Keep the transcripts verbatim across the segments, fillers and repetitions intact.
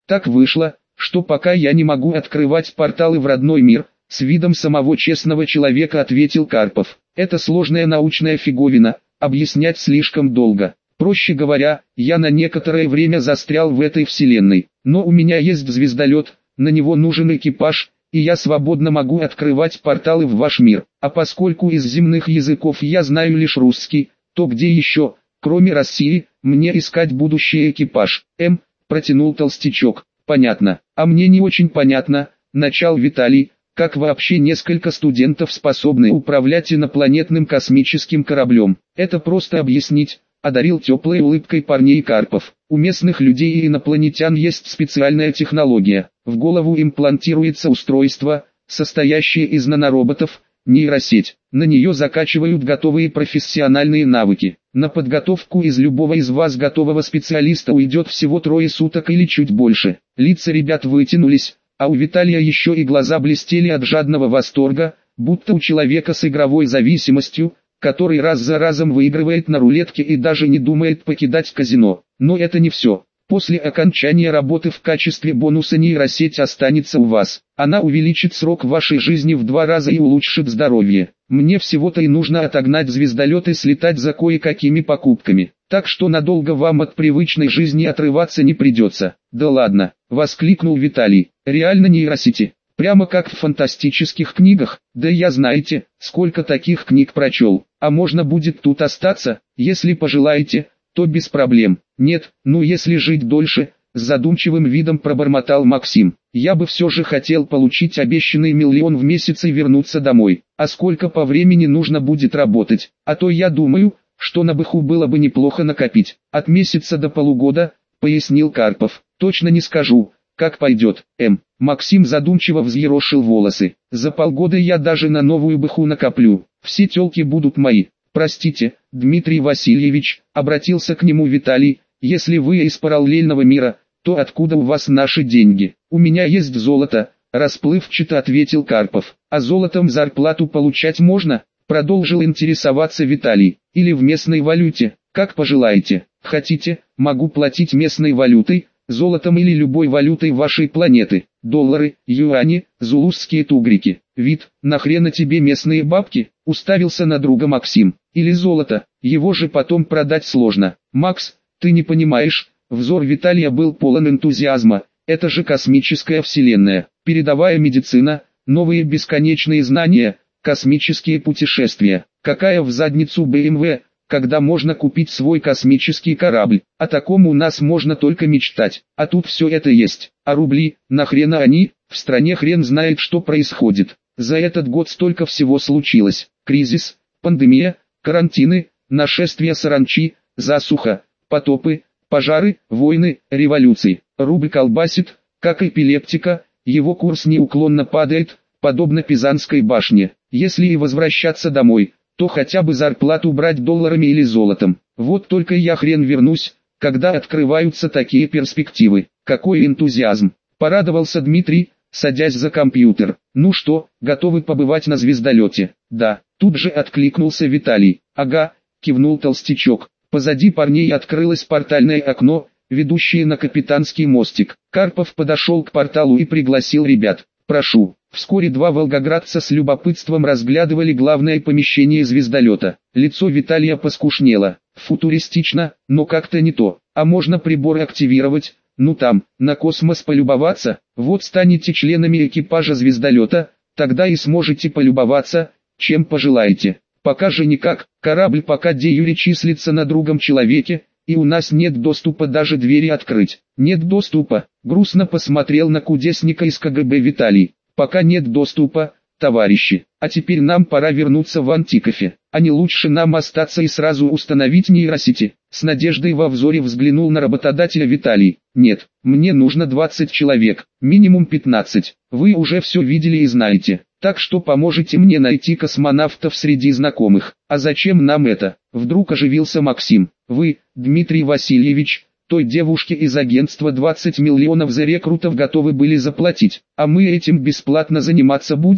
Так вышло, что пока я не могу открывать порталы в родной мир, с видом самого честного человека ответил Карпов. Это сложная научная фиговина, объяснять слишком долго. Проще говоря, я на некоторое время застрял в этой вселенной, но у меня есть звездолет, на него нужен экипаж, и я свободно могу открывать порталы в ваш мир. А поскольку из земных языков я знаю лишь русский, то где еще, кроме России, мне искать будущий экипаж? М, протянул толстячок. Понятно, а мне не очень понятно, начал Виталий, как вообще несколько студентов способны управлять инопланетным космическим кораблем. Это просто объяснить. Одарил теплой улыбкой парней Карпов. У местных людей и инопланетян есть специальная технология. В голову имплантируется устройство, состоящее из нанороботов, нейросеть. На нее закачивают готовые профессиональные навыки. На подготовку из любого из вас готового специалиста уйдет всего трое суток или чуть больше. Лица ребят вытянулись, а у Виталия еще и глаза блестели от жадного восторга, будто у человека с игровой зависимостью, который раз за разом выигрывает на рулетке и даже не думает покидать казино. Но это не все. После окончания работы в качестве бонуса нейросеть останется у вас. Она увеличит срок вашей жизни в два раза и улучшит здоровье. Мне всего-то и нужно отогнать звездолет и слетать за кое-какими покупками. Так что надолго вам от привычной жизни отрываться не придется. Да ладно, воскликнул Виталий. Реально нейросети. Прямо как в фантастических книгах, да я знаете, сколько таких книг прочел. А можно будет тут остаться, если пожелаете, то без проблем. Нет, ну если жить дольше, с задумчивым видом пробормотал Максим. Я бы все же хотел получить обещанный миллион в месяц и вернуться домой. А сколько по времени нужно будет работать? А то я думаю, что на быху было бы неплохо накопить. От месяца до полугода, пояснил Карпов. Точно не скажу. Как пойдет, М. Максим задумчиво взъерошил волосы. За полгода я даже на новую быху накоплю. Все тёлки будут мои. Простите, Дмитрий Васильевич, обратился к нему Виталий, если вы из параллельного мира, то откуда у вас наши деньги? У меня есть золото, расплывчато ответил Карпов. А золотом зарплату получать можно? Продолжил интересоваться Виталий. Или в местной валюте, как пожелаете. Хотите, могу платить местной валютой, золотом или любой валютой вашей планеты, доллары, юани, зулусские тугрики. Вид, нахрена тебе местные бабки, уставился на друга Максим, или золото, его же потом продать сложно. Макс, ты не понимаешь, взор Виталия был полон энтузиазма, это же космическая вселенная, передовая медицина, новые бесконечные знания, космические путешествия, какая в задницу бэ эм вэ, когда можно купить свой космический корабль. О таком у нас можно только мечтать, а тут все это есть. А рубли, нахрена они, в стране хрен знает что происходит. За этот год столько всего случилось. Кризис, пандемия, карантины, нашествие саранчи, засуха, потопы, пожары, войны, революции. Рубль колбасит, как эпилептика, его курс неуклонно падает, подобно Пизанской башне. Если и возвращаться домой, то хотя бы зарплату брать долларами или золотом. Вот только я хрен вернусь, когда открываются такие перспективы. Какой энтузиазм! Порадовался Дмитрий, садясь за компьютер. Ну что, готовы побывать на звездолете? Да, тут же откликнулся Виталий. Ага, кивнул толстячок. Позади парней открылось портальное окно, ведущее на капитанский мостик. Карпов подошел к порталу и пригласил ребят. Прошу. Вскоре два волгоградца с любопытством разглядывали главное помещение звездолета. Лицо Виталия поскушнело. Футуристично, но как-то не то. А можно прибор активировать? Ну там, на космос полюбоваться? Вот станете членами экипажа звездолета, тогда и сможете полюбоваться, чем пожелаете. Пока же никак, корабль пока де юре числится на другом человеке, и у нас нет доступа даже двери открыть. Нет доступа, грустно посмотрел на кудесника из ка гэ бэ Виталий. Пока нет доступа, товарищи, а теперь нам пора вернуться в Антикофе, а не лучше нам остаться и сразу установить нейросети? С надеждой во взоре взглянул на работодателя Виталий. Нет, мне нужно двадцать человек, минимум пятнадцать, вы уже все видели и знаете, так что поможете мне найти космонавтов среди знакомых. А зачем нам это? Вдруг оживился Максим. Вы, Дмитрий Васильевич, той девушке из агентства двадцать миллионов за рекрутов готовы были заплатить, а мы этим бесплатно заниматься будем?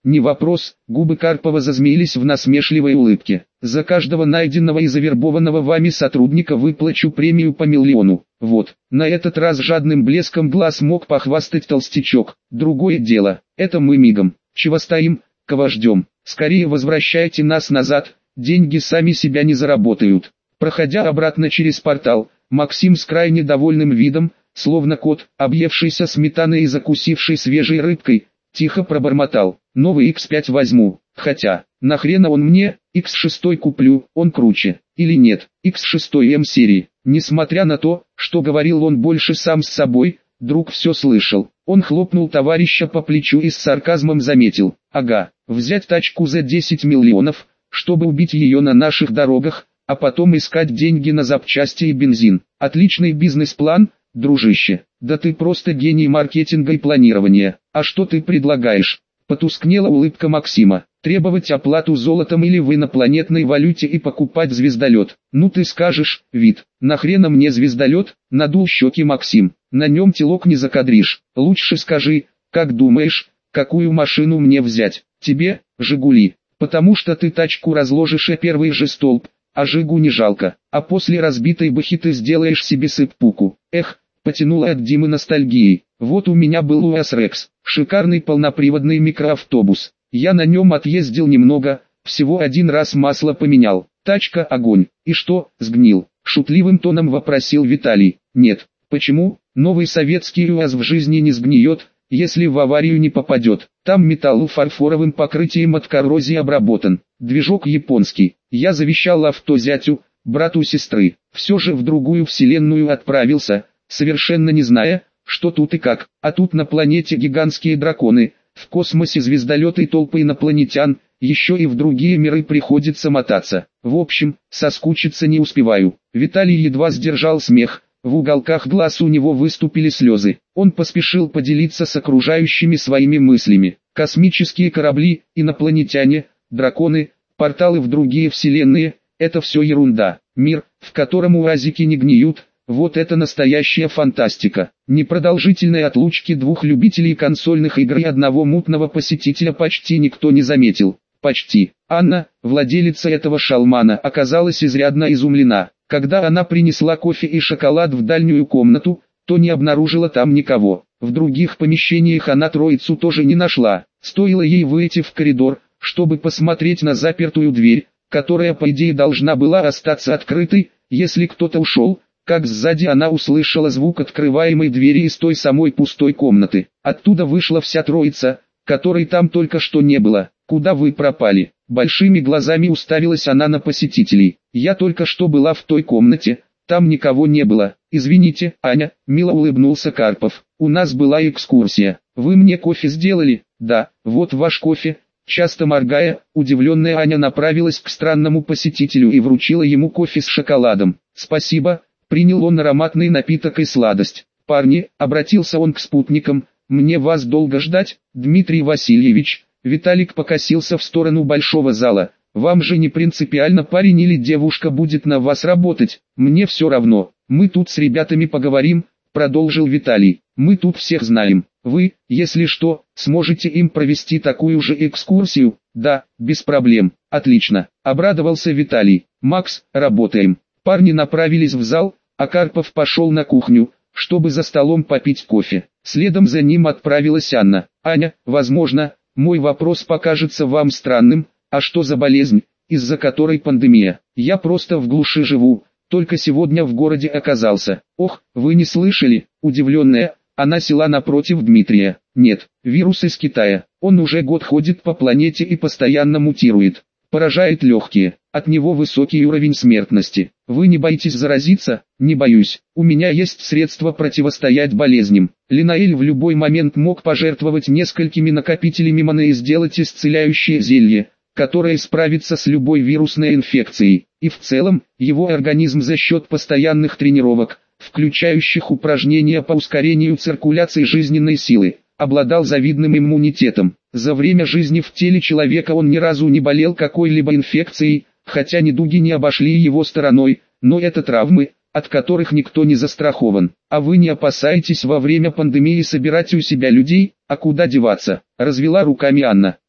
Не вопрос, губы Карпова зазмеились в насмешливой улыбке. За каждого найденного и завербованного вами сотрудника выплачу премию по миллиону. Вот, на этот раз жадным блеском глаз мог похвастать толстячок. Другое дело, это мы мигом. Чего стоим, кого ждем? Скорее возвращайте нас назад, деньги сами себя не заработают. Проходя обратно через портал, Максим с крайне довольным видом, словно кот, объевшийся сметаной и закусивший свежей рыбкой, тихо пробормотал: новый икс пять возьму, хотя, нахрена он мне, икс шесть куплю, он круче, или нет, икс шесть эм серии. Несмотря на то, что говорил он больше сам с собой, друг все слышал. Он хлопнул товарища по плечу и с сарказмом заметил: ага, взять тачку за десять миллионов, чтобы убить ее на наших дорогах, а потом искать деньги на запчасти и бензин. Отличный бизнес-план, дружище. Да ты просто гений маркетинга и планирования. А что ты предлагаешь? Потускнела улыбка Максима. Требовать оплату золотом или в инопланетной валюте и покупать звездолет. Ну ты скажешь, вид, нахрена мне звездолет? Надул щеки Максим. На нем телок не закадришь. Лучше скажи, как думаешь, какую машину мне взять? Тебе, Жигули. Потому что ты тачку разложишь и первый же столб, а Жигу не жалко. А после разбитой бэхи ты сделаешь себе сыппуку. Эх, потянула от Димы ностальгией. Вот у меня был УАЗ Рекс, шикарный полноприводный микроавтобус. Я на нем отъездил немного, всего один раз масло поменял. Тачка огонь. И что, сгнил? Шутливым тоном вопросил Виталий. Нет. Почему? Новый советский УАЗ в жизни не сгниет, если в аварию не попадет. Там металл фарфоровым покрытием от коррозии обработан. Движок японский. Я завещал авто зятю, брату сестры. Все же в другую вселенную отправился, совершенно не зная, что тут и как. А тут на планете гигантские драконы, в космосе звездолеты и толпы инопланетян, еще и в другие миры приходится мотаться. В общем, соскучиться не успеваю. Виталий едва сдержал смех, в уголках глаз у него выступили слезы. Он поспешил поделиться с окружающими своими мыслями. Космические корабли, инопланетяне, драконы, порталы в другие вселенные – это все ерунда. Мир, в котором уазики не гниют, вот это настоящая фантастика. Непродолжительной отлучки двух любителей консольных игр и одного мутного посетителя почти никто не заметил. Почти. Анна, владелица этого шалмана, оказалась изрядно изумлена. Когда она принесла кофе и шоколад в дальнюю комнату, то не обнаружила там никого. В других помещениях она троицу тоже не нашла. Стоило ей выйти в коридор, чтобы посмотреть на запертую дверь, которая по идее должна была остаться открытой, если кто-то ушел, как сзади она услышала звук открываемой двери из той самой пустой комнаты. Оттуда вышла вся троица, которой там только что не было. «Куда вы пропали?» Большими глазами уставилась она на посетителей. «Я только что была в той комнате, там никого не было. Извините, Аня», мило улыбнулся Карпов. «У нас была экскурсия. Вы мне кофе сделали?» «Да, вот ваш кофе». Часто моргая, удивленная Аня направилась к странному посетителю и вручила ему кофе с шоколадом. «Спасибо», принял он ароматный напиток и сладость. «Парни», обратился он к спутникам, «мне вас долго ждать, Дмитрий Васильевич». Виталик покосился в сторону большого зала. «Вам же не принципиально, парень или девушка будет на вас работать, мне все равно. Мы тут с ребятами поговорим», продолжил Виталий. «Мы тут всех знаем. Вы, если что, сможете им провести такую же экскурсию?» «Да, без проблем». «Отлично», обрадовался Виталий. «Макс, работаем». Парни направились в зал, а Карпов пошел на кухню, чтобы за столом попить кофе. Следом за ним отправилась Анна. «Аня, возможно, мой вопрос покажется вам странным, а что за болезнь, из-за которой пандемия? Я просто в глуши живу, только сегодня в городе оказался». «Ох, вы не слышали?» Удивленная, она села напротив Дмитрия. «Нет, вирус из Китая, он уже год ходит по планете и постоянно мутирует. Поражает легкие, от него высокий уровень смертности. Вы не боитесь заразиться?» «Не боюсь, у меня есть средства противостоять болезням». Линаэль в любой момент мог пожертвовать несколькими накопителями маны и сделать исцеляющее зелье, которое справится с любой вирусной инфекцией. И в целом, его организм за счет постоянных тренировок, включающих упражнения по ускорению циркуляции жизненной силы, обладал завидным иммунитетом. За время жизни в теле человека он ни разу не болел какой-либо инфекцией, хотя недуги не обошли его стороной, но это травмы, от которых никто не застрахован. «А вы не опасаетесь во время пандемии собирать у себя людей, а куда деваться?» Развела руками Анна.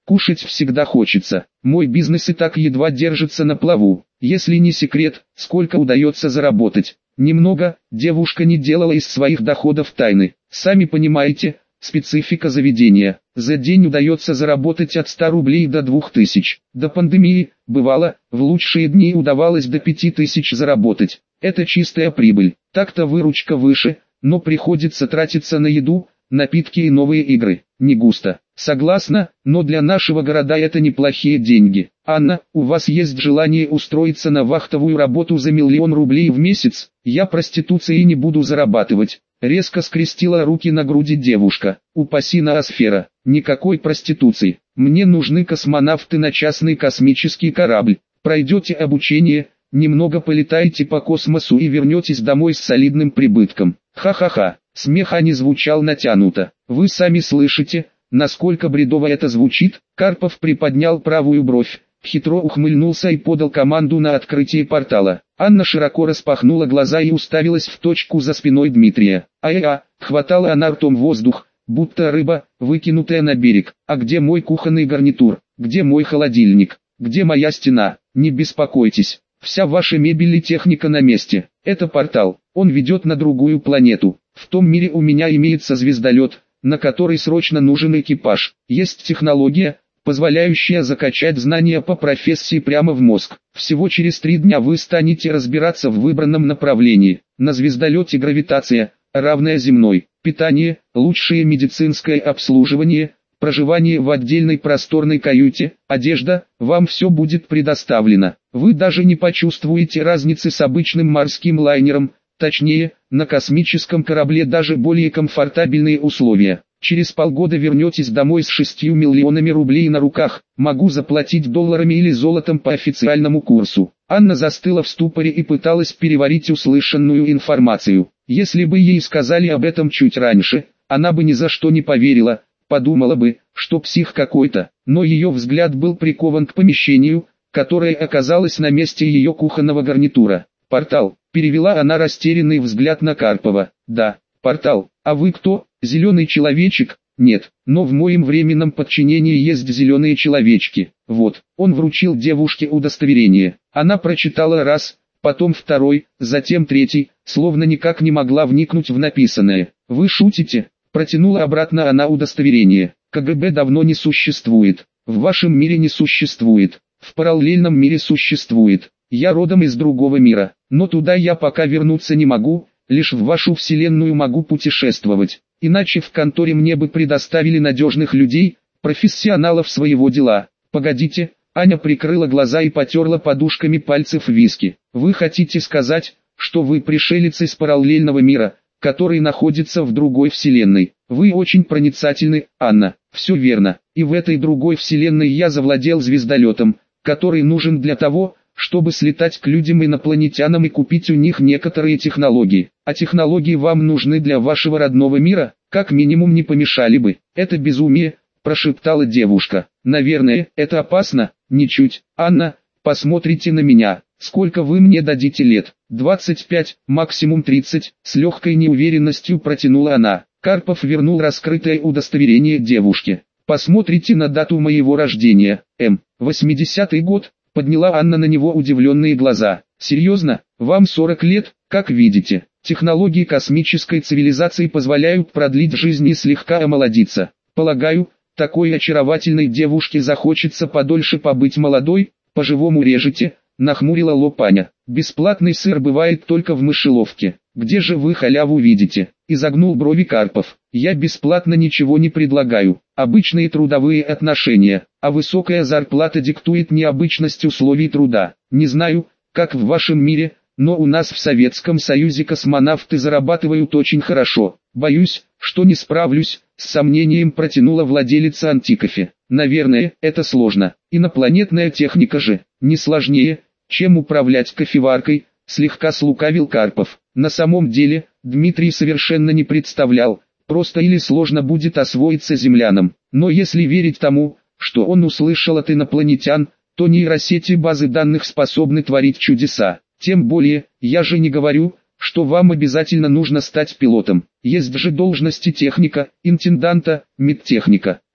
Кушать всегда хочется. Мой бизнес и так едва держится на плаву. Если не секрет, сколько удается заработать? Немного. Девушка не делала из своих доходов тайны. Сами понимаете, специфика заведения. За день удается заработать от ста рублей до двух тысяч. До пандемии, бывало, в лучшие дни удавалось до пяти тысяч заработать. Это чистая прибыль. Так-то выручка выше, но приходится тратиться на еду, напитки и новые игры. Не густо. Согласна, но для нашего города это неплохие деньги. Анна, у вас есть желание устроиться на вахтовую работу за миллион рублей в месяц? Я проституцией не буду зарабатывать. Резко скрестила руки на груди девушка. Упаси ноосфера. Никакой проституции. Мне нужны космонавты на частный космический корабль. Пройдете обучение, немного полетаете по космосу и вернетесь домой с солидным прибытком. Ха-ха-ха. Смех не звучал натянуто. Вы сами слышите, насколько бредово это звучит? Карпов приподнял правую бровь, хитро ухмыльнулся и подал команду на открытие портала. Анна широко распахнула глаза и уставилась в точку за спиной Дмитрия. А-а-а, хватала она ртом воздух, будто рыба, выкинутая на берег. А где мой кухонный гарнитур? Где мой холодильник? Где моя стена? Не беспокойтесь, вся ваша мебель и техника на месте. Это портал, он ведет на другую планету. В том мире у меня имеется звездолет, на который срочно нужен экипаж. Есть технология, позволяющая закачать знания по профессии прямо в мозг. Всего через три дня вы станете разбираться в выбранном направлении. На звездолете гравитация, равная земной, питание, лучшее медицинское обслуживание, проживание в отдельной просторной каюте, одежда, вам все будет предоставлено. Вы даже не почувствуете разницы с обычным морским лайнером, точнее, на космическом корабле даже более комфортабельные условия. Через полгода вернетесь домой с шестью миллионами рублей на руках, могу заплатить долларами или золотом по официальному курсу. Анна застыла в ступоре и пыталась переварить услышанную информацию. Если бы ей сказали об этом чуть раньше, она бы ни за что не поверила, подумала бы, что псих какой-то, но ее взгляд был прикован к помещению, которое оказалось на месте ее кухонного гарнитура. «Портал», — перевела она растерянный взгляд на Карпова. «Да, портал. А вы кто? Зеленый человечек?» «Нет, но в моем временном подчинении есть зеленые человечки». Вот, он вручил девушке удостоверение. Она прочитала раз, потом второй, затем третий, словно никак не могла вникнуть в написанное. «Вы шутите?» — протянула обратно она удостоверение. «КГБ давно не существует. В вашем мире не существует. В параллельном мире существует. Я родом из другого мира, но туда я пока вернуться не могу, лишь в вашу вселенную могу путешествовать. Иначе в конторе мне бы предоставили надежных людей, профессионалов своего дела». «Погодите», Аня прикрыла глаза и потерла подушками пальцев виски. «Вы хотите сказать, что вы пришелец из параллельного мира, который находится в другой вселенной? Вы очень проницательны, Анна». «Все верно, и в этой другой вселенной я завладел звездолетом, который нужен для того, чтобы слетать к людям-инопланетянам и купить у них некоторые технологии. А технологии вам нужны для вашего родного мира, как минимум не помешали бы». «Это безумие», — прошептала девушка. «Наверное, это опасно». «Ничуть. Анна, посмотрите на меня. Сколько вы мне дадите лет?» «двадцать пять, максимум тридцать», — с легкой неуверенностью протянула она. Карпов вернул раскрытое удостоверение девушке. «Посмотрите на дату моего рождения. М. восьмидесятый год». Подняла Анна на него удивленные глаза. «Серьезно? Вам сорок лет? Как видите, технологии космической цивилизации позволяют продлить жизнь и слегка омолодиться. Полагаю, такой очаровательной девушке захочется подольше побыть молодой, по-живому режете», — нахмурила лоб Аня. «Бесплатный сыр бывает только в мышеловке. Где же вы халяву видите?» — изогнул брови Карпов. «Я бесплатно ничего не предлагаю. Обычные трудовые отношения, а высокая зарплата диктует необычность условий труда. Не знаю, как в вашем мире, но у нас в Советском Союзе космонавты зарабатывают очень хорошо. Боюсь, что не справлюсь», — с сомнением протянула владелица Антикофе. «Наверное, это сложно. Инопланетная техника же, не сложнее, чем управлять кофеваркой», — слегка слукавил Карпов. На самом деле, Дмитрий совершенно не представлял, просто или сложно будет освоиться землянам. Но если верить тому, что он услышал от инопланетян, то нейросети базы данных способны творить чудеса. Тем более, я же не говорю, что вам обязательно нужно стать пилотом. Есть же должности техника, интенданта, медтехника.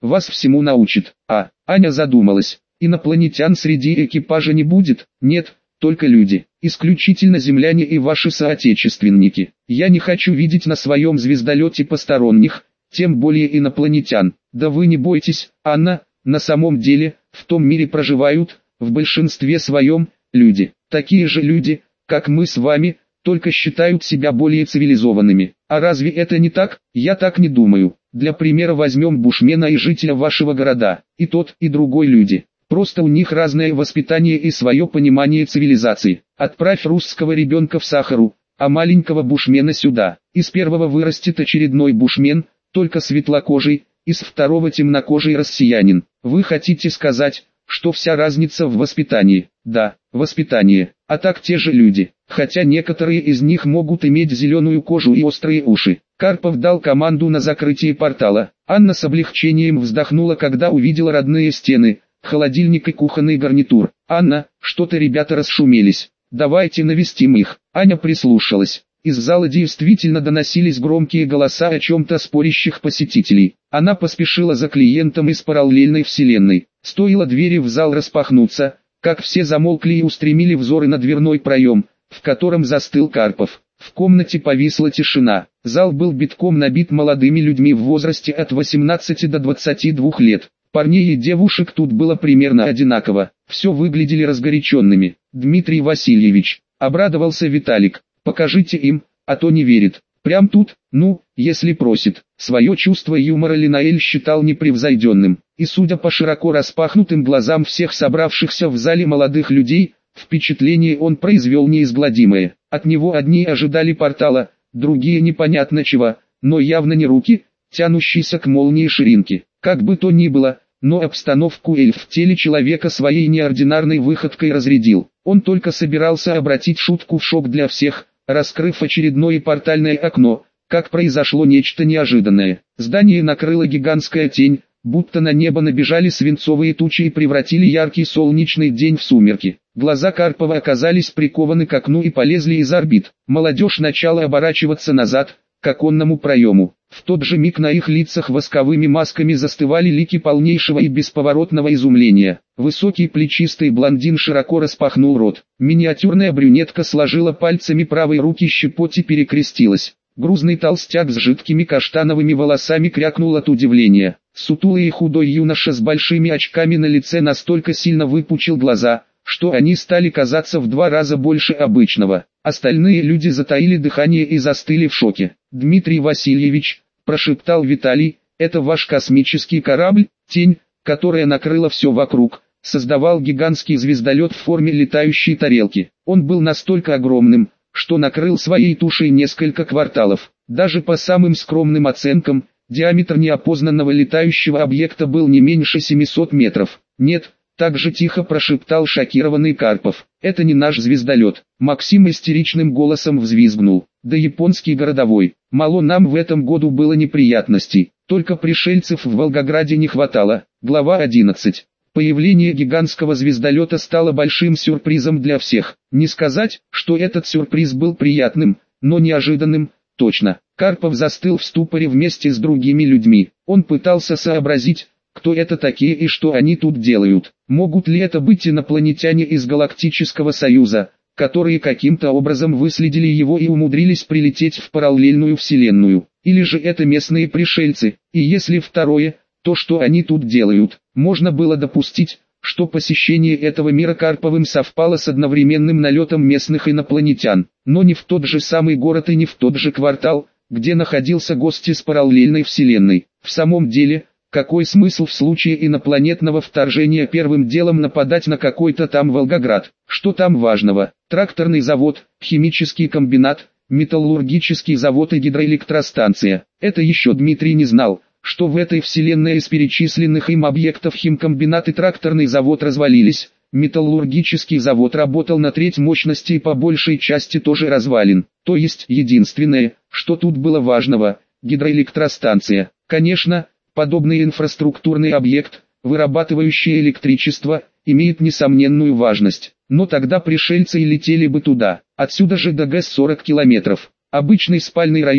вас всему научит. А, Аня задумалась. Инопланетян среди экипажа не будет? Нет, только люди. Исключительно земляне и ваши соотечественники. Я не хочу видеть на своем звездолете посторонних, тем более инопланетян. Да вы не бойтесь, Анна, на самом деле, в том мире проживают, в большинстве своем, люди. Такие же люди, как мы с вами, только считают себя более цивилизованными. А разве это не так? Я так не думаю. Для примера возьмем бушмена и жителя вашего города. И тот, и другой люди. Просто у них разное воспитание и свое понимание цивилизации. Отправь русского ребенка в Сахару, а маленького бушмена сюда. Из первого вырастет очередной бушмен, только светлокожий, из второго темнокожий россиянин. Вы хотите сказать, что вся разница в воспитании? Да, воспитание. А так те же люди, хотя некоторые из них могут иметь зеленую кожу и острые уши. Карпов дал команду на закрытие портала. Анна с облегчением вздохнула, когда увидела родные стены, холодильник и кухонный гарнитур. «Анна, что-то ребята расшумелись. Давайте навестим их». Аня прислушалась. Из зала действительно доносились громкие голоса о чем-то спорящих посетителей. Она поспешила за клиентом из параллельной вселенной. Стоило двери в зал распахнуться, как все замолкли и устремили взоры на дверной проем, в котором застыл Карпов. В комнате повисла тишина. Зал был битком набит молодыми людьми в возрасте от восемнадцати до двадцати двух лет. Парней и девушек тут было примерно одинаково. Все выглядели разгоряченными. «Дмитрий Васильевич», — обрадовался Виталик, — «покажите им, а то не верит». «Прям тут? Ну, если просит». Свое чувство юмора Линаэль считал непревзойденным. И судя по широко распахнутым глазам всех собравшихся в зале молодых людей, впечатление он произвел неизгладимое. От него одни ожидали портала, другие непонятно чего, но явно не руки, тянущиеся к молнии ширинки. Как бы то ни было, но обстановку эльф в теле человека своей неординарной выходкой разрядил. Он только собирался обратить шутку в шок для всех, раскрыв очередное портальное окно, как произошло нечто неожиданное. Здание накрыла гигантская тень, будто на небо набежали свинцовые тучи и превратили яркий солнечный день в сумерки. Глаза Карпова оказались прикованы к окну и полезли из орбит. Молодежь начала оборачиваться назад, к оконному проему. В тот же миг на их лицах восковыми масками застывали лики полнейшего и бесповоротного изумления. Высокий плечистый блондин широко распахнул рот. Миниатюрная брюнетка сложила пальцами правой руки щепоть и перекрестилась. Грузный толстяк с жидкими каштановыми волосами крякнул от удивления. Сутулый и худой юноша с большими очками на лице настолько сильно выпучил глаза, что они стали казаться в два раза больше обычного. Остальные люди затаили дыхание и застыли в шоке. «Дмитрий Васильевич», — прошептал Виталий, — «это ваш космический корабль?» Тень, которая накрыла все вокруг, создавал гигантский звездолет в форме летающей тарелки. Он был настолько огромным, что накрыл своей тушей несколько кварталов. Даже по самым скромным оценкам, диаметр неопознанного летающего объекта был не меньше семисот метров. «Нет», — так же тихо прошептал шокированный Карпов, — «это не наш звездолет». Максим истеричным голосом взвизгнул. «Да японский городовой, мало нам в этом году было неприятностей, только пришельцев в Волгограде не хватало». Глава одиннадцать. Появление гигантского звездолета стало большим сюрпризом для всех. Не сказать, что этот сюрприз был приятным, но неожиданным, точно. Карпов застыл в ступоре вместе с другими людьми. Он пытался сообразить, кто это такие и что они тут делают. Могут ли это быть инопланетяне из Галактического Союза, которые каким-то образом выследили его и умудрились прилететь в параллельную вселенную? Или же это местные пришельцы? И если второе, то что они тут делают? Можно было допустить, что посещение этого мира Карповым совпало с одновременным налетом местных инопланетян, но не в тот же самый город и не в тот же квартал, где находился гость из параллельной вселенной. В самом деле, какой смысл в случае инопланетного вторжения первым делом нападать на какой-то там Волгоград? Что там важного? Тракторный завод, химический комбинат, металлургический завод и гидроэлектростанция. Это еще Дмитрий не знал, что в этой вселенной из перечисленных им объектов химкомбинат и тракторный завод развалились, металлургический завод работал на треть мощности и по большей части тоже развален. То есть единственное, что тут было важного, гидроэлектростанция. Конечно, подобный инфраструктурный объект, вырабатывающий электричество, имеет несомненную важность. Но тогда пришельцы и летели бы туда. Отсюда же до ГЭС сорок километров. Обычный спальный район,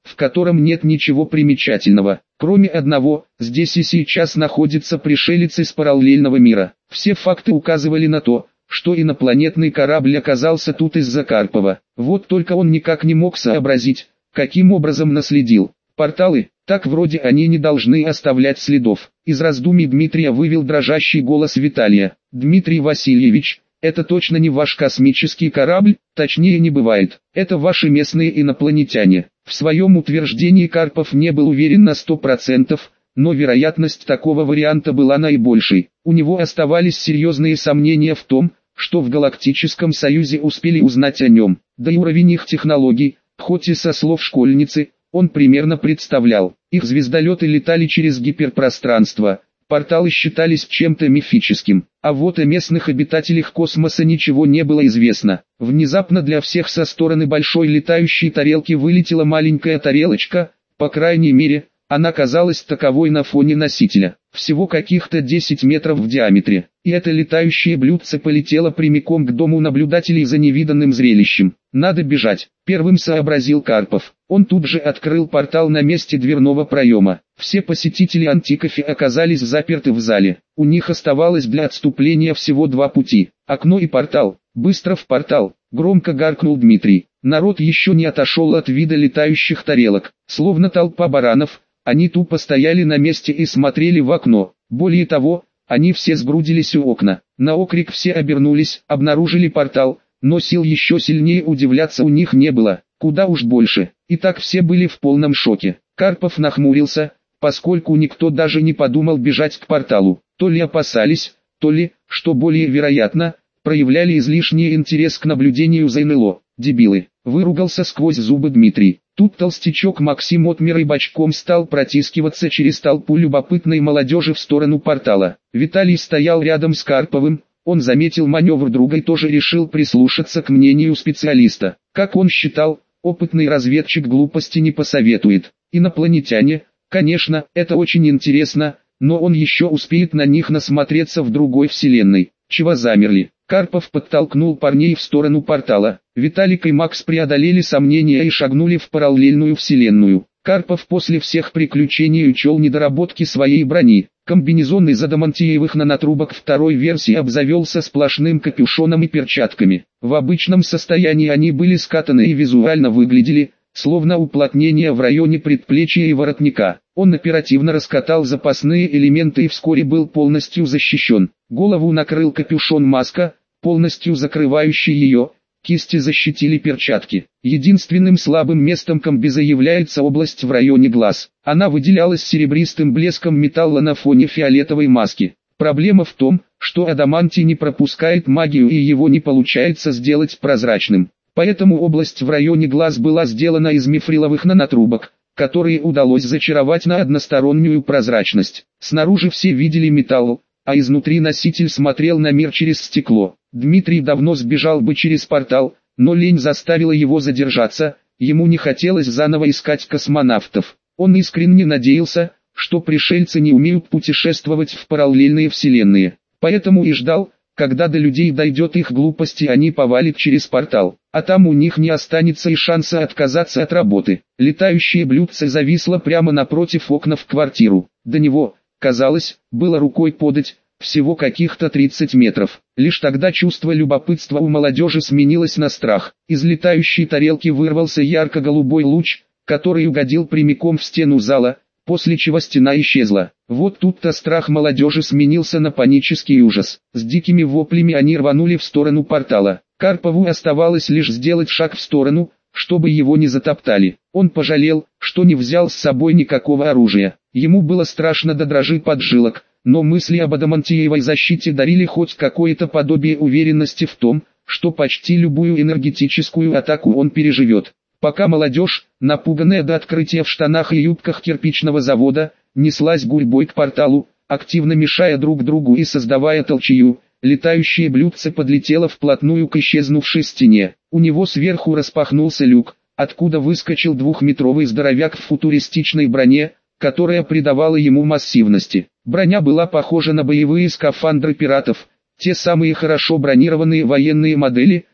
в котором нет ничего примечательного, кроме одного: здесь и сейчас находится пришелец из параллельного мира. Все факты указывали на то, что инопланетный корабль оказался тут из-за Карпова. Вот только он никак не мог сообразить, каким образом наследил. Порталы, так вроде они не должны оставлять следов. Из раздумий Дмитрия вывел дрожащий голос Виталия. «Дмитрий Васильевич, это точно не ваш космический корабль, точнее не бывает. Это ваши местные инопланетяне». В своем утверждении Карпов не был уверен на сто процентов, но вероятность такого варианта была наибольшей. У него оставались серьезные сомнения в том, что в Галактическом Союзе успели узнать о нем. Да и уровень их технологий, хоть и со слов школьницы, он примерно представлял. Их звездолеты летали через гиперпространство, порталы считались чем-то мифическим, а вот о местных обитателях космоса ничего не было известно. Внезапно для всех со стороны большой летающей тарелки вылетела маленькая тарелочка, по крайней мере, она казалась таковой на фоне носителя, всего каких-то десять метров в диаметре, и это летающее блюдце полетело прямиком к дому наблюдателей за невиданным зрелищем. «Надо бежать», — первым сообразил Карпов. Он тут же открыл портал на месте дверного проема. Все посетители антикафе оказались заперты в зале. У них оставалось для отступления всего два пути: окно и портал. «Быстро в портал», — громко гаркнул Дмитрий. Народ еще не отошел от вида летающих тарелок, словно толпа баранов. Они тупо стояли на месте и смотрели в окно. Более того, они все сгрудились у окна. На окрик все обернулись, обнаружили портал, но сил еще сильнее удивляться у них не было, куда уж больше. И так все были в полном шоке. Карпов нахмурился, поскольку никто даже не подумал бежать к порталу. То ли опасались, то ли, что более вероятно, проявляли излишний интерес к наблюдению за эн эл о. «Дебилы!» — выругался сквозь зубы Дмитрий. Тут толстячок Максим отмер и бочком стал протискиваться через толпу любопытной молодежи в сторону портала. Виталий стоял рядом с Карповым, он заметил маневр друга и тоже решил прислушаться к мнению специалиста. Как он считал, опытный разведчик глупости не посоветует. Инопланетяне, конечно, это очень интересно, но он еще успеет на них насмотреться в другой вселенной. Чего замерли? Карпов подтолкнул парней в сторону портала. Виталик и Макс преодолели сомнения и шагнули в параллельную вселенную. Карпов после всех приключений учел недоработки своей брони. Комбинезон из адамантиевых нанотрубок второй версии обзавелся сплошным капюшоном и перчатками. В обычном состоянии они были скатаны и визуально выглядели, словно уплотнение в районе предплечья и воротника. Он оперативно раскатал запасные элементы и вскоре был полностью защищен. Голову накрыл капюшон-маска, полностью закрывающий ее, кисти защитили перчатки. Единственным слабым местом комбеза является область в районе глаз. Она выделялась серебристым блеском металла на фоне фиолетовой маски. Проблема в том, что адамантий не пропускает магию и его не получается сделать прозрачным. Поэтому область в районе глаз была сделана из мифриловых нанотрубок, которые удалось зачаровать на одностороннюю прозрачность. Снаружи все видели металл, а изнутри носитель смотрел на мир через стекло. Дмитрий давно сбежал бы через портал, но лень заставила его задержаться, ему не хотелось заново искать космонавтов. Он искренне надеялся, что пришельцы не умеют путешествовать в параллельные вселенные. Поэтому и ждал, когда до людей дойдет их глупость и они повалят через портал. А там у них не останется и шанса отказаться от работы. Летающее блюдце зависло прямо напротив окна в квартиру. До него, казалось, было рукой подать, всего каких-то тридцать метров. Лишь тогда чувство любопытства у молодежи сменилось на страх. Из летающей тарелки вырвался ярко-голубой луч, который угодил прямиком в стену зала, после чего стена исчезла. Вот тут-то страх молодежи сменился на панический ужас. С дикими воплями они рванули в сторону портала. Карпову оставалось лишь сделать шаг в сторону, чтобы его не затоптали. Он пожалел, что не взял с собой никакого оружия. Ему было страшно до дрожи поджилок, но мысли об адамантиевой защите дарили хоть какое-то подобие уверенности в том, что почти любую энергетическую атаку он переживет. Пока молодежь, напуганная до открытия в штанах и юбках кирпичного завода, неслась гурьбой к порталу, активно мешая друг другу и создавая толчею, летающее блюдце подлетело вплотную к исчезнувшей стене. У него сверху распахнулся люк, откуда выскочил двухметровый здоровяк в футуристичной броне, которая придавала ему массивности. Броня была похожа на боевые скафандры пиратов, те самые хорошо бронированные военные модели,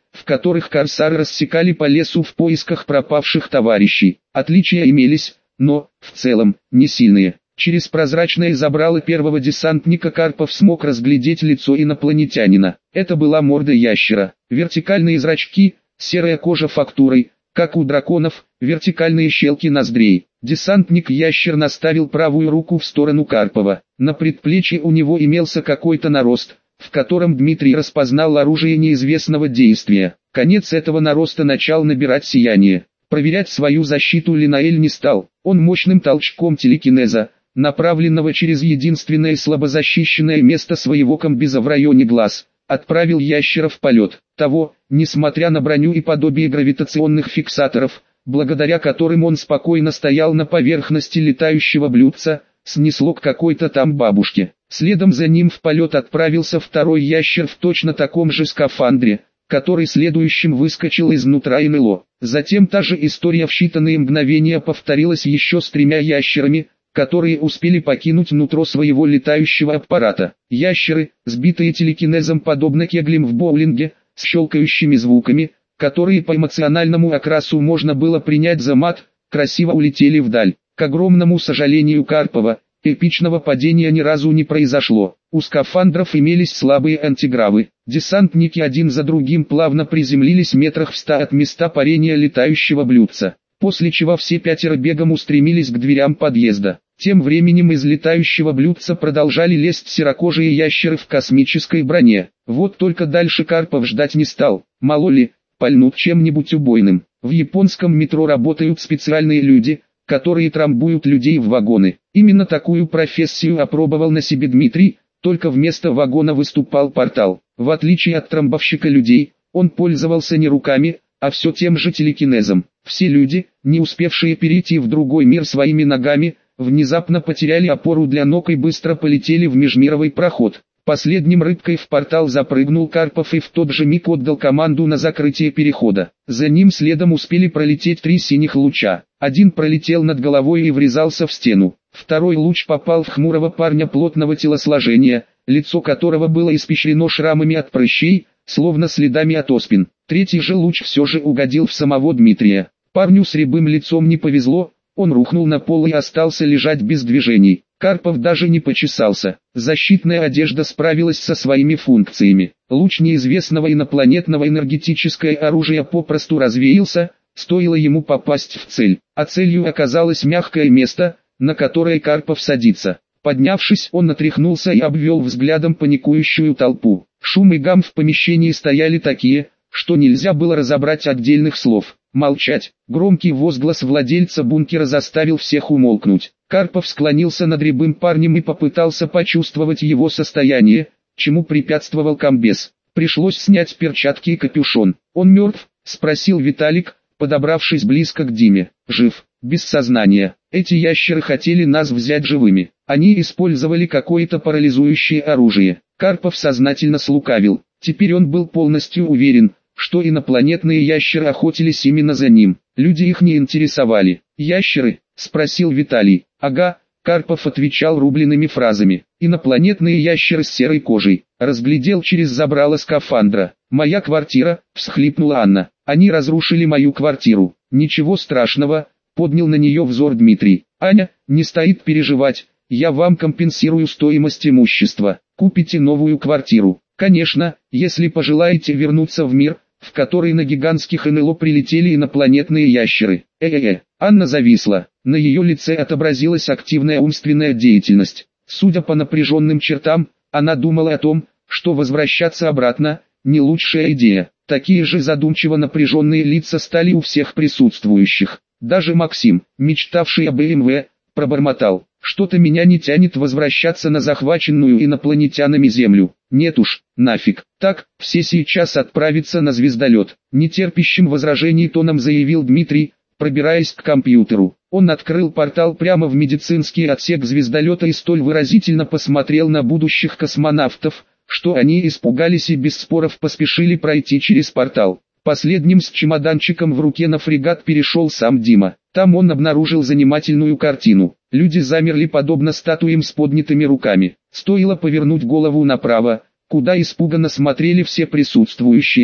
в которых корсары рассекали по лесу в поисках пропавших товарищей. Отличия имелись, но, в целом, не сильные. Через прозрачное забрало первого десантника Карпов смог разглядеть лицо инопланетянина. Это была морда ящера, вертикальные зрачки, серая кожа фактурой, как у драконов, вертикальные щелки ноздрей. Десантник-ящер наставил правую руку в сторону Карпова. На предплечье у него имелся какой-то нарост, в котором Дмитрий распознал оружие неизвестного действия. Конец этого нароста начал набирать сияние. Проверять свою защиту Линаэль не стал. Он мощным толчком телекинеза, направленного через единственное слабозащищенное место своего комбиза в районе глаз, отправил ящера в полет. Того, несмотря на броню и подобие гравитационных фиксаторов, благодаря которым он спокойно стоял на поверхности летающего блюдца, снесло к какой-то там бабушке. Следом за ним в полет отправился второй ящер в точно таком же скафандре, который следующим выскочил изнутра эн эл о. Затем та же история в считанные мгновения повторилась еще с тремя ящерами, которые успели покинуть нутро своего летающего аппарата. Ящеры, сбитые телекинезом подобно кеглям в боулинге, с щелкающими звуками, которые по эмоциональному окрасу можно было принять за мат, красиво улетели вдаль. К огромному сожалению Карпова, эпичного падения ни разу не произошло. У скафандров имелись слабые антигравы. Десантники один за другим плавно приземлились метрах в ста от места парения летающего блюдца, после чего все пятеро бегом устремились к дверям подъезда. Тем временем из летающего блюдца продолжали лезть серокожие ящеры в космической броне. Вот только дальше Карпов ждать не стал. Мало ли, пальнут чем-нибудь убойным. В японском метро работают специальные люди, которые трамбуют людей в вагоны. Именно такую профессию опробовал на себе Дмитрий, только вместо вагона выступал портал. В отличие от трамбовщика людей, он пользовался не руками, а все тем же телекинезом. Все люди, не успевшие перейти в другой мир своими ногами, внезапно потеряли опору для ног и быстро полетели в межмировый проход. Последним рыбкой в портал запрыгнул Карпов и в тот же миг отдал команду на закрытие перехода. За ним следом успели пролететь три синих луча. Один пролетел над головой и врезался в стену. Второй луч попал в хмурого парня плотного телосложения, лицо которого было испещрено шрамами от прыщей, словно следами от оспин. Третий же луч все же угодил в самого Дмитрия. Парню с рябым лицом не повезло, он рухнул на пол и остался лежать без движений. Карпов даже не почесался. Защитная одежда справилась со своими функциями. Луч неизвестного инопланетного энергетическое оружие попросту развеялся, стоило ему попасть в цель. А целью оказалось мягкое место, на которое Карпов садится. Поднявшись, он отряхнулся и обвел взглядом паникующую толпу. Шум и гам в помещении стояли такие, что нельзя было разобрать отдельных слов. Молчать. Громкий возглас владельца бункера заставил всех умолкнуть. Карпов склонился над рябым парнем и попытался почувствовать его состояние, чему препятствовал комбез. Пришлось снять перчатки и капюшон. «Он мертв?» — спросил Виталик, подобравшись близко к Диме. «Жив, без сознания. Эти ящеры хотели нас взять живыми. Они использовали какое-то парализующее оружие». Карпов сознательно слукавил. Теперь он был полностью уверен, что инопланетные ящеры охотились именно за ним. Люди их не интересовали. «Ящеры?» — спросил Виталий. «Ага», — Карпов отвечал рубленными фразами. «Инопланетные ящеры с серой кожей». Разглядел через забрало скафандра. «Моя квартира», — всхлипнула Анна. «Они разрушили мою квартиру». «Ничего страшного», — поднял на нее взор Дмитрий. «Аня, не стоит переживать, я вам компенсирую стоимость имущества. Купите новую квартиру. Конечно, если пожелаете вернуться в мир, в который на гигантских эн эл о прилетели инопланетные ящеры». Э-э-э. Анна зависла. На ее лице отобразилась активная умственная деятельность. Судя по напряженным чертам, она думала о том, что возвращаться обратно – не лучшая идея. Такие же задумчиво напряженные лица стали у всех присутствующих. Даже Максим, мечтавший об бэ эм вэ, пробормотал: «Что-то меня не тянет возвращаться на захваченную инопланетянами Землю. Нет уж, нафиг. Так, все сейчас отправятся на звездолет», — нетерпящим возражений тоном заявил Дмитрий, пробираясь к компьютеру. Он открыл портал прямо в медицинский отсек звездолета и столь выразительно посмотрел на будущих космонавтов, что они испугались и без споров поспешили пройти через портал. Последним с чемоданчиком в руке на фрегат перешел сам Дима. Там он обнаружил занимательную картину. Люди замерли подобно статуям с поднятыми руками. Стоило повернуть голову направо, куда испуганно смотрели все присутствующие,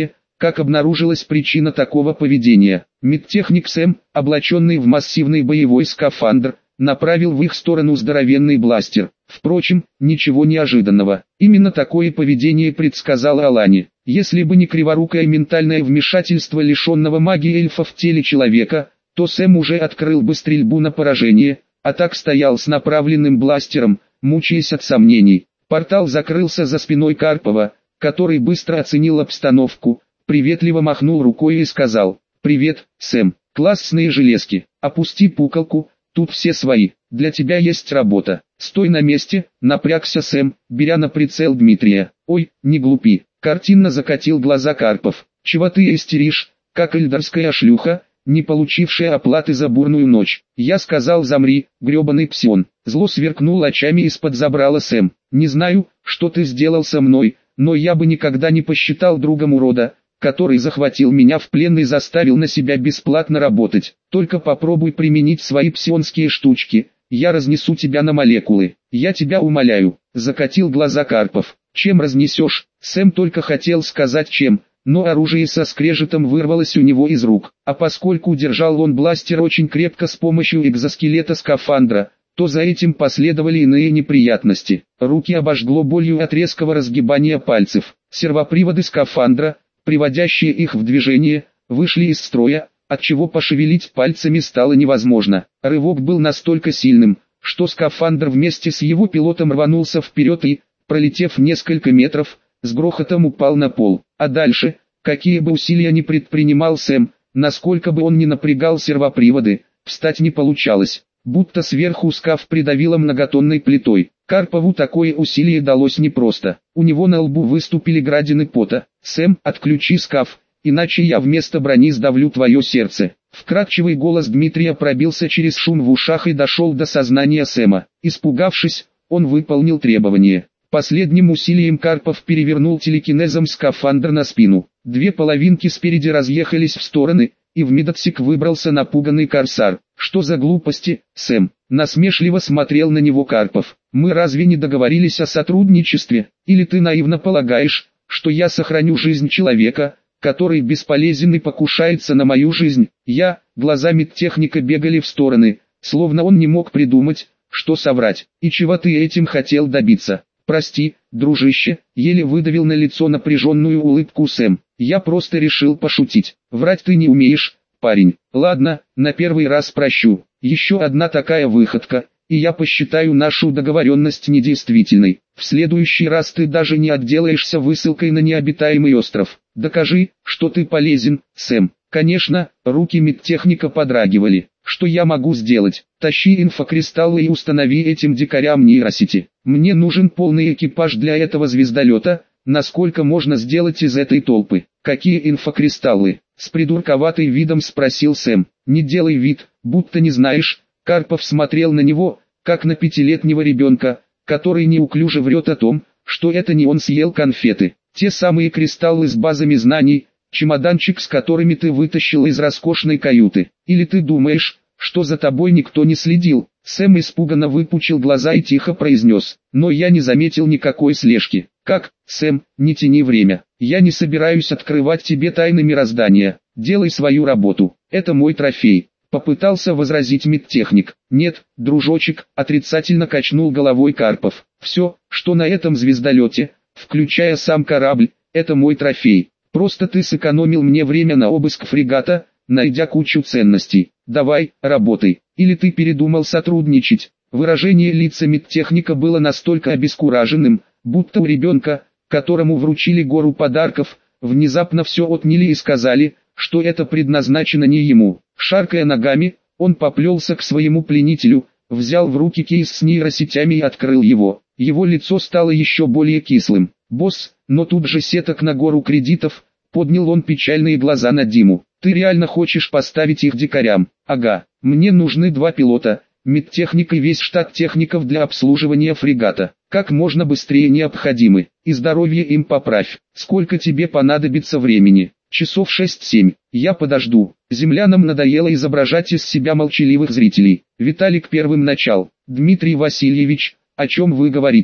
как обнаружилась причина такого поведения. Медтехник Сэм, облаченный в массивный боевой скафандр, направил в их сторону здоровенный бластер. Впрочем, ничего неожиданного. Именно такое поведение предсказала Алани. Если бы не криворукое ментальное вмешательство лишенного магии эльфа в теле человека, то Сэм уже открыл бы стрельбу на поражение, а так стоял с направленным бластером, мучаясь от сомнений. Портал закрылся за спиной Карпова, который быстро оценил обстановку, приветливо махнул рукой и сказал: «Привет, Сэм, классные железки, опусти пукалку, тут все свои, для тебя есть работа». «Стой на месте», — напрягся Сэм, беря на прицел Дмитрия. «Ой, не глупи», — картинно закатил глаза Карпов. «Чего ты истеришь, как эльдарская шлюха, не получившая оплаты за бурную ночь?» «Я сказал, замри, гребаный псион». Зло сверкнул очами из-под забрала Сэм. «Не знаю, что ты сделал со мной, но я бы никогда не посчитал другом урода, который захватил меня в плен и заставил на себя бесплатно работать. Только попробуй применить свои псионские штучки, я разнесу тебя на молекулы. Я тебя умоляю», — закатил глаза Карпов. «Чем разнесешь?» Сэм только хотел сказать чем, но оружие со скрежетом вырвалось у него из рук. А поскольку держал он бластер очень крепко с помощью экзоскелета скафандра, то за этим последовали иные неприятности. Руки обожгло болью от резкого разгибания пальцев. Сервоприводы скафандра, приводящие их в движение, вышли из строя, отчего пошевелить пальцами стало невозможно. Рывок был настолько сильным, что скафандр вместе с его пилотом рванулся вперед и, пролетев несколько метров, с грохотом упал на пол. А дальше, какие бы усилия ни предпринимал Сэм, насколько бы он ни напрягал сервоприводы, встать не получалось, будто сверху скаф придавило многотонной плитой. Карпову такое усилие далось непросто. У него на лбу выступили градины пота. «Сэм, отключи скаф, иначе я вместо брони сдавлю твое сердце». Вкрадчивый голос Дмитрия пробился через шум в ушах и дошел до сознания Сэма. Испугавшись, он выполнил требование. Последним усилием Карпов перевернул телекинезом скафандр на спину. Две половинки спереди разъехались в стороны, и в медотсек выбрался напуганный корсар. «Что за глупости, Сэм?» — насмешливо смотрел на него Карпов. «Мы разве не договорились о сотрудничестве? Или ты наивно полагаешь, что я сохраню жизнь человека, который бесполезен и покушается на мою жизнь?» Я, глаза медтехника бегали в стороны, словно он не мог придумать, что соврать. «И чего ты этим хотел добиться?» «Прости, дружище», — еле выдавил на лицо напряженную улыбку Сэм. «Я просто решил пошутить. Врать ты не умеешь, парень. Ладно, на первый раз прощу. Еще одна такая выходка, и я посчитаю нашу договоренность недействительной. В следующий раз ты даже не отделаешься высылкой на необитаемый остров. Докажи, что ты полезен, Сэм». Конечно, руки медтехника подрагивали. «Что я могу сделать? Тащи инфокристаллы и установи этим дикарям нейросети. Мне нужен полный экипаж для этого звездолета. Насколько можно сделать из этой толпы?» «Какие инфокристаллы?» — с придурковатым видом спросил Сэм. «Не делай вид, будто не знаешь». Карпов смотрел на него, как на пятилетнего ребенка, который неуклюже врет о том, что это не он съел конфеты. «Те самые кристаллы с базами знаний, чемоданчик с которыми ты вытащил из роскошной каюты. Или ты думаешь, что за тобой никто не следил?» Сэм испуганно выпучил глаза и тихо произнес: «Но я не заметил никакой слежки». «Как, Сэм, не тяни время. Я не собираюсь открывать тебе тайны мироздания. Делай свою работу. Это мой трофей», — попытался возразить медтехник. «Нет, дружочек», — отрицательно качнул головой Карпов. «Все, что на этом звездолете, включая сам корабль, это мой трофей. Просто ты сэкономил мне время на обыск фрегата, найдя кучу ценностей. Давай, работай. Или ты передумал сотрудничать?» Выражение лица медтехника было настолько обескураженным, будто у ребенка, которому вручили гору подарков, внезапно все отняли и сказали, что это предназначено не ему. Шаркая ногами, он поплелся к своему пленителю, взял в руки кейс с нейросетями и открыл его. Его лицо стало еще более кислым. «Босс», но тут же сеток на гору кредитов, поднял он печальные глаза на Диму. «Ты реально хочешь поставить их дикарям?» «Ага, мне нужны два пилота, медтехник и весь штат техников для обслуживания фрегата. Как можно быстрее необходимы, и здоровье им поправь. Сколько тебе понадобится времени?» «Часов шесть-семь, я подожду». Землянам надоело изображать из себя молчаливых зрителей. Виталик первым начал: «Дмитрий Васильевич, о чем вы говорите?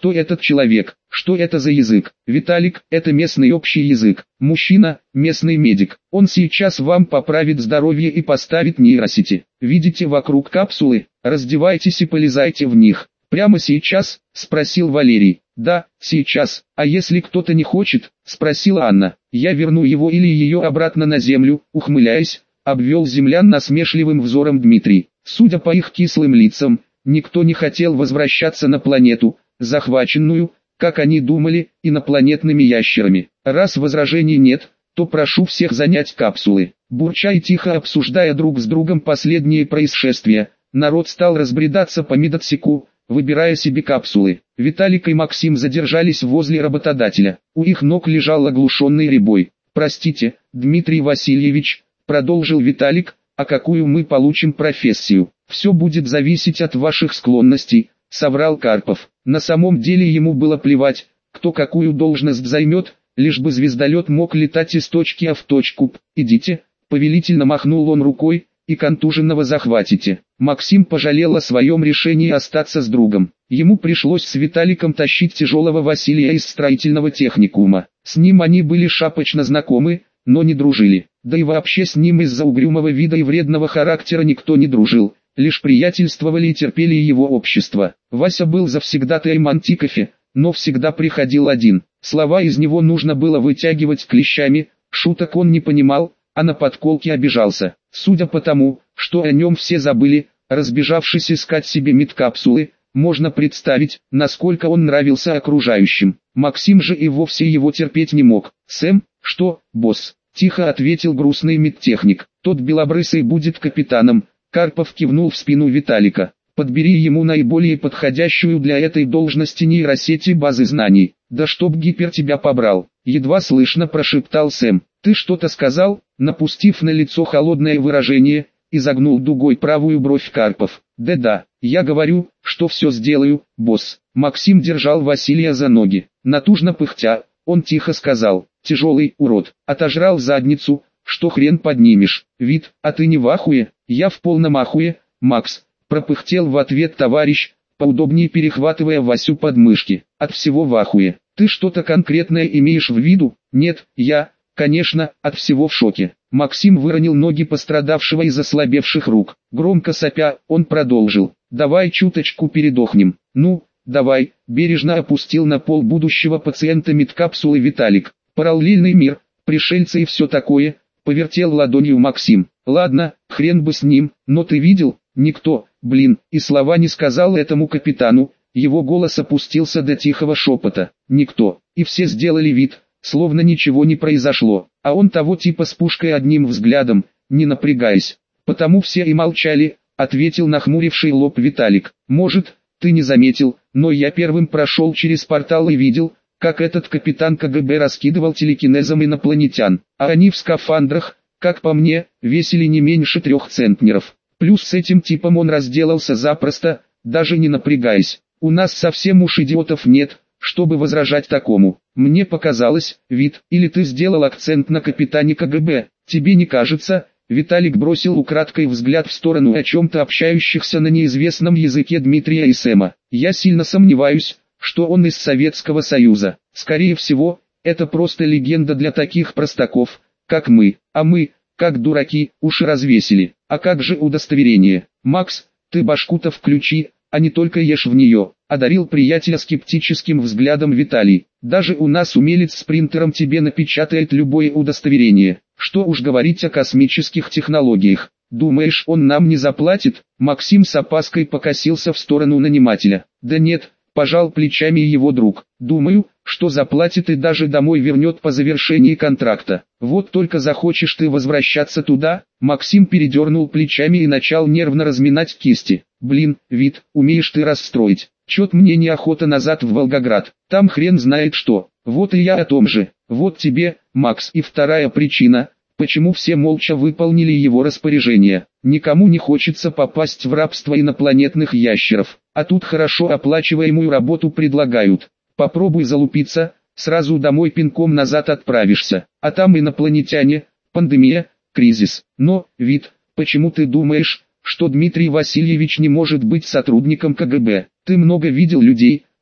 кто этот человек, что это за язык? Виталик, это местный общий язык. Мужчина, местный медик. Он сейчас вам поправит здоровье и поставит нейросети. Видите вокруг капсулы? Раздевайтесь и полезайте в них. Прямо сейчас? Спросил Валерий. Да, сейчас. А если кто-то не хочет? Спросила Анна. Я верну его или ее обратно на землю, ухмыляясь, обвел землян насмешливым взором Дмитрий. Судя по их кислым лицам, никто не хотел возвращаться на планету, захваченную, как они думали, инопланетными ящерами. Раз возражений нет, то прошу всех занять капсулы. Бурча и тихо обсуждая друг с другом последние происшествия, народ стал разбредаться по медотсеку, выбирая себе капсулы. Виталик и Максим задержались возле работодателя. У их ног лежал оглушенный Рябой. «Простите, Дмитрий Васильевич», — продолжил Виталик, — «а какую мы получим профессию? Все будет зависеть от ваших склонностей», — соврал Карпов. На самом деле ему было плевать, кто какую должность займет, лишь бы звездолет мог летать из точки А в точку П. «Идите», — повелительно махнул он рукой, — «и контуженного захватите». Максим пожалел о своем решении остаться с другом. Ему пришлось с Виталиком тащить тяжелого Василия из строительного техникума. С ним они были шапочно знакомы, но не дружили. Да и вообще с ним из-за угрюмого вида и вредного характера никто не дружил, лишь приятельствовали и терпели его общество. Вася был завсегдатаем Антикофе, но всегда приходил один. Слова из него нужно было вытягивать клещами, шуток он не понимал, а на подколки обижался. Судя по тому, что о нем все забыли, разбежавшись искать себе медкапсулы, можно представить, насколько он нравился окружающим. Максим же и вовсе его терпеть не мог. «Сэм, что, босс?» — тихо ответил грустный медтехник. «Тот белобрысый будет капитаном». Карпов кивнул в спину Виталика. «Подбери ему наиболее подходящую для этой должности нейросети базы знаний». «Да чтоб Гипер тебя побрал!» — едва слышно прошептал Сэм. «Ты что-то сказал?» — напустив на лицо холодное выражение, изогнул дугой правую бровь Карпов. «Да-да, я говорю, что все сделаю, босс». Максим держал Василия за ноги. Натужно пыхтя, он тихо сказал: «Тяжелый урод, отожрал задницу, что хрен поднимешь. Вид, а ты не в ахуе?» «Я в полном ахуе, Макс», — пропыхтел в ответ товарищ, поудобнее перехватывая Васю под мышки. «От всего в ахуе. Ты что-то конкретное имеешь в виду?» «Нет, я, конечно, от всего в шоке». Максим выронил ноги пострадавшего из ослабевших рук. Громко сопя, он продолжил: «Давай чуточку передохнем». «Ну, давай», — бережно опустил на пол будущего пациента медкапсулы Виталик. «Параллельный мир, пришельцы и все такое», — повертел ладонью Максим. «Ладно, хрен бы с ним, но ты видел?» «Никто, блин, и слова не сказал этому капитану». Его голос опустился до тихого шепота. «Никто, и все сделали вид, словно ничего не произошло, а он того типа с пушкой одним взглядом, не напрягаясь. Потому все и молчали», — ответил нахмуривший лоб Виталик. «Может, ты не заметил, но я первым прошел через портал и видел, как этот капитан КГБ раскидывал телекинезом инопланетян, а они в скафандрах, как по мне, весили не меньше трех центнеров. Плюс с этим типом он разделался запросто, даже не напрягаясь. У нас совсем уж идиотов нет, чтобы возражать такому. Мне показалось, вид, или ты сделал акцент на капитане КГБ, тебе не кажется?» Виталик бросил украдкой взгляд в сторону о чем-то общающихся на неизвестном языке Дмитрия и Сэма. «Я сильно сомневаюсь, что он из Советского Союза. Скорее всего, это просто легенда для таких простаков, как мы, а мы, как дураки, уши развесили. А как же удостоверение? Макс, ты башку-то включи, а не только ешь в нее», — одарил приятеля скептическим взглядом Виталий. «Даже у нас умелец с принтером тебе напечатает любое удостоверение. Что уж говорить о космических технологиях. Думаешь, он нам не заплатит?» Максим с опаской покосился в сторону нанимателя. «Да нет», — пожал плечами его друг. «Думаю, что заплатит и даже домой вернет по завершении контракта. Вот только захочешь ты возвращаться туда?» Максим передернул плечами и начал нервно разминать кисти. «Блин, вид, умеешь ты расстроить. Чет мне неохота назад в Волгоград, там хрен знает что. Вот и я о том же. Вот тебе, Макс, и вторая причина, почему все молча выполнили его распоряжение. Никому не хочется попасть в рабство инопланетных ящеров, а тут хорошо оплачиваемую работу предлагают. Попробуй залупиться, сразу домой пинком назад отправишься, а там инопланетяне, пандемия, кризис. Но, вид, почему ты думаешь, что Дмитрий Васильевич не может быть сотрудником КГБ? Ты много видел людей,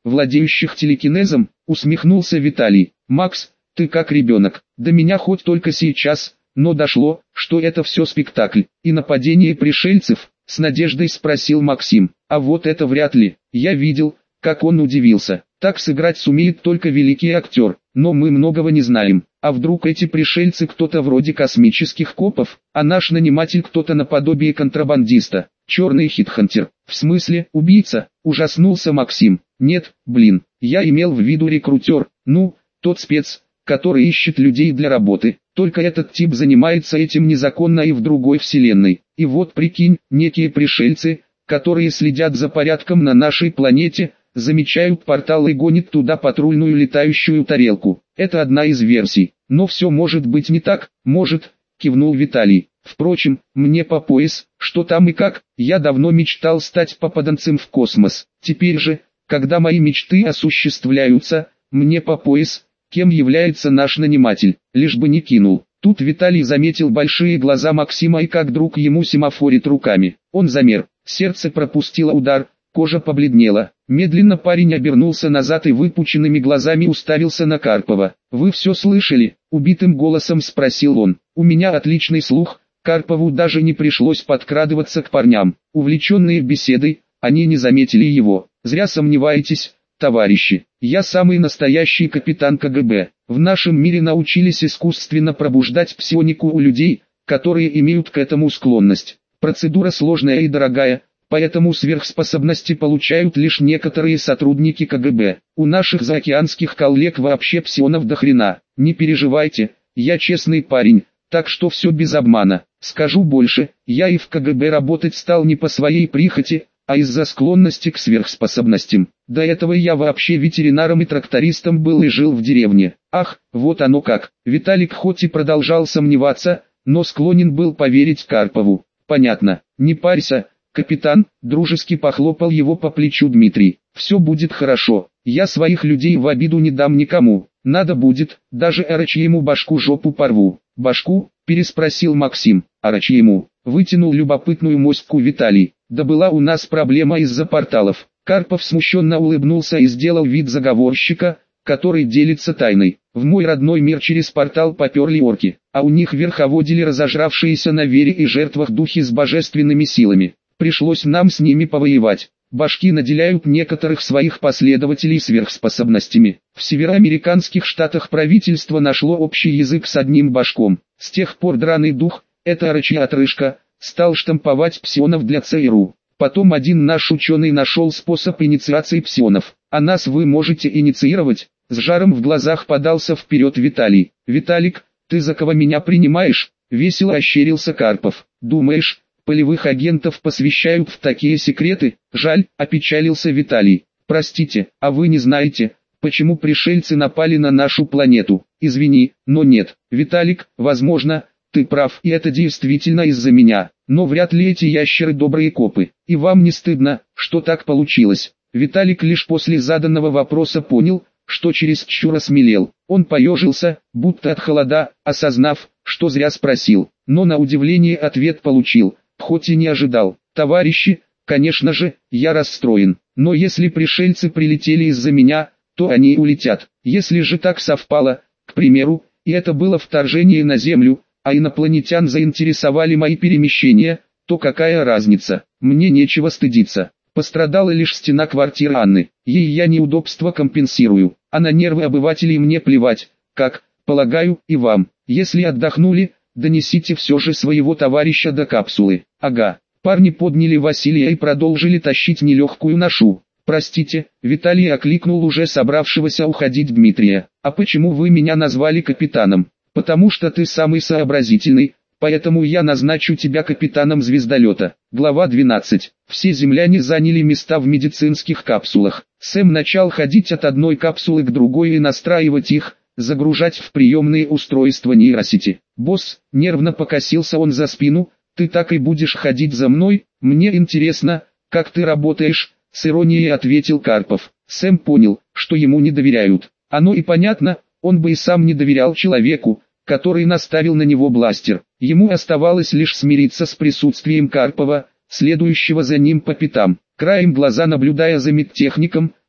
владеющих телекинезом, усмехнулся Виталий. Макс, ты как ребенок, до меня хоть только сейчас, но дошло, что это все спектакль. И нападение пришельцев, с надеждой спросил Максим. А вот это вряд ли, я видел, как он удивился. Так сыграть сумеет только великий актер, но мы многого не знаем. А вдруг эти пришельцы кто-то вроде космических копов, а наш наниматель кто-то наподобие контрабандиста, черный хитхантер. В смысле, убийца? Ужаснулся Максим. Нет, блин, я имел в виду рекрутер, ну, тот спец, который ищет людей для работы. Только этот тип занимается этим незаконно и в другой вселенной. И вот прикинь, некие пришельцы, которые следят за порядком на нашей планете, замечают портал и гонят туда патрульную летающую тарелку. Это одна из версий. Но все может быть не так, может, кивнул Виталий. Впрочем, мне по пояс, что там и как, я давно мечтал стать попаданцем в космос. Теперь же, когда мои мечты осуществляются, мне по пояс, кем является наш наниматель, лишь бы не кинул. Тут Виталий заметил большие глаза Максима и как друг ему семафорит руками. Он замер, сердце пропустило удар, кожа побледнела. Медленно парень обернулся назад и выпученными глазами уставился на Карпова. «Вы все слышали?» – убитым голосом спросил он. «У меня отличный слух». Карпову даже не пришлось подкрадываться к парням. Увлеченные беседой, они не заметили его. «Зря сомневаетесь, товарищи. Я самый настоящий капитан ка гэ бэ. В нашем мире научились искусственно пробуждать псионику у людей, которые имеют к этому склонность. Процедура сложная и дорогая, поэтому сверхспособности получают лишь некоторые сотрудники ка гэ бэ. У наших заокеанских коллег вообще псионов до хрена. Не переживайте, я честный парень, так что все без обмана. Скажу больше, я и в ка гэ бэ работать стал не по своей прихоти, а из-за склонности к сверхспособностям. До этого я вообще ветеринаром и трактористом был и жил в деревне. Ах, вот оно как. Виталик хоть и продолжал сомневаться, но склонен был поверить Карпову. Понятно, не парься, капитан, дружески похлопал его по плечу Дмитрий. Все будет хорошо, я своих людей в обиду не дам никому. Надо будет, даже Арачьему башку жопу порву. Башку? Переспросил Максим. Арачьему. Вытянул любопытную моську Виталий. Да была у нас проблема из-за порталов. Карпов смущенно улыбнулся и сделал вид заговорщика, который делится тайной. В мой родной мир через портал поперли орки, а у них верховодили разожравшиеся на вере и жертвах духи с божественными силами. Пришлось нам с ними повоевать. Башки наделяют некоторых своих последователей сверхспособностями. В североамериканских штатах правительство нашло общий язык с одним башком. С тех пор драный дух, это арачья отрыжка, стал штамповать псионов для цэ эр у. Потом один наш ученый нашел способ инициации псионов. А нас вы можете инициировать? С жаром в глазах подался вперед Виталий. Виталик, ты за кого меня принимаешь? Весело ощерился Карпов. Думаешь, полевых агентов посвящают в такие секреты? Жаль, опечалился Виталий. Простите, а вы не знаете, почему пришельцы напали на нашу планету? Извини, но нет. Виталик, возможно, ты прав, и это действительно из-за меня. Но вряд ли эти ящеры добрые копы. И вам не стыдно, что так получилось? Виталик лишь после заданного вопроса понял, что чересчур осмелел. Он поежился, будто от холода, осознав, что зря спросил. Но на удивление ответ получил, хоть и не ожидал. Товарищи, конечно же, я расстроен. Но если пришельцы прилетели из-за меня, то они и улетят. Если же так совпало, к примеру, и это было вторжение на Землю, а инопланетян заинтересовали мои перемещения, то какая разница? Мне нечего стыдиться. Пострадала лишь стена квартиры Анны. Ей я неудобства компенсирую, а на нервы обывателей мне плевать, как, полагаю, и вам. Если отдохнули, донесите все же своего товарища до капсулы. Ага. Парни подняли Василия и продолжили тащить нелегкую ношу. Простите, Виталий окликнул уже собравшегося уходить Дмитрия. А почему вы меня назвали капитаном? Потому что ты самый сообразительный, поэтому я назначу тебя капитаном звездолета. Глава двенадцать. Все земляне заняли места в медицинских капсулах. Сэм начал ходить от одной капсулы к другой и настраивать их, загружать в приемные устройства нейросети. «Босс», нервно покосился он за спину, «ты так и будешь ходить за мной? Мне интересно, как ты работаешь», — с иронией ответил Карпов. Сэм понял, что ему не доверяют. Оно и понятно, он бы и сам не доверял человеку, который наставил на него бластер. Ему оставалось лишь смириться с присутствием Карпова, следующего за ним по пятам. Краем глаза наблюдая за медтехником,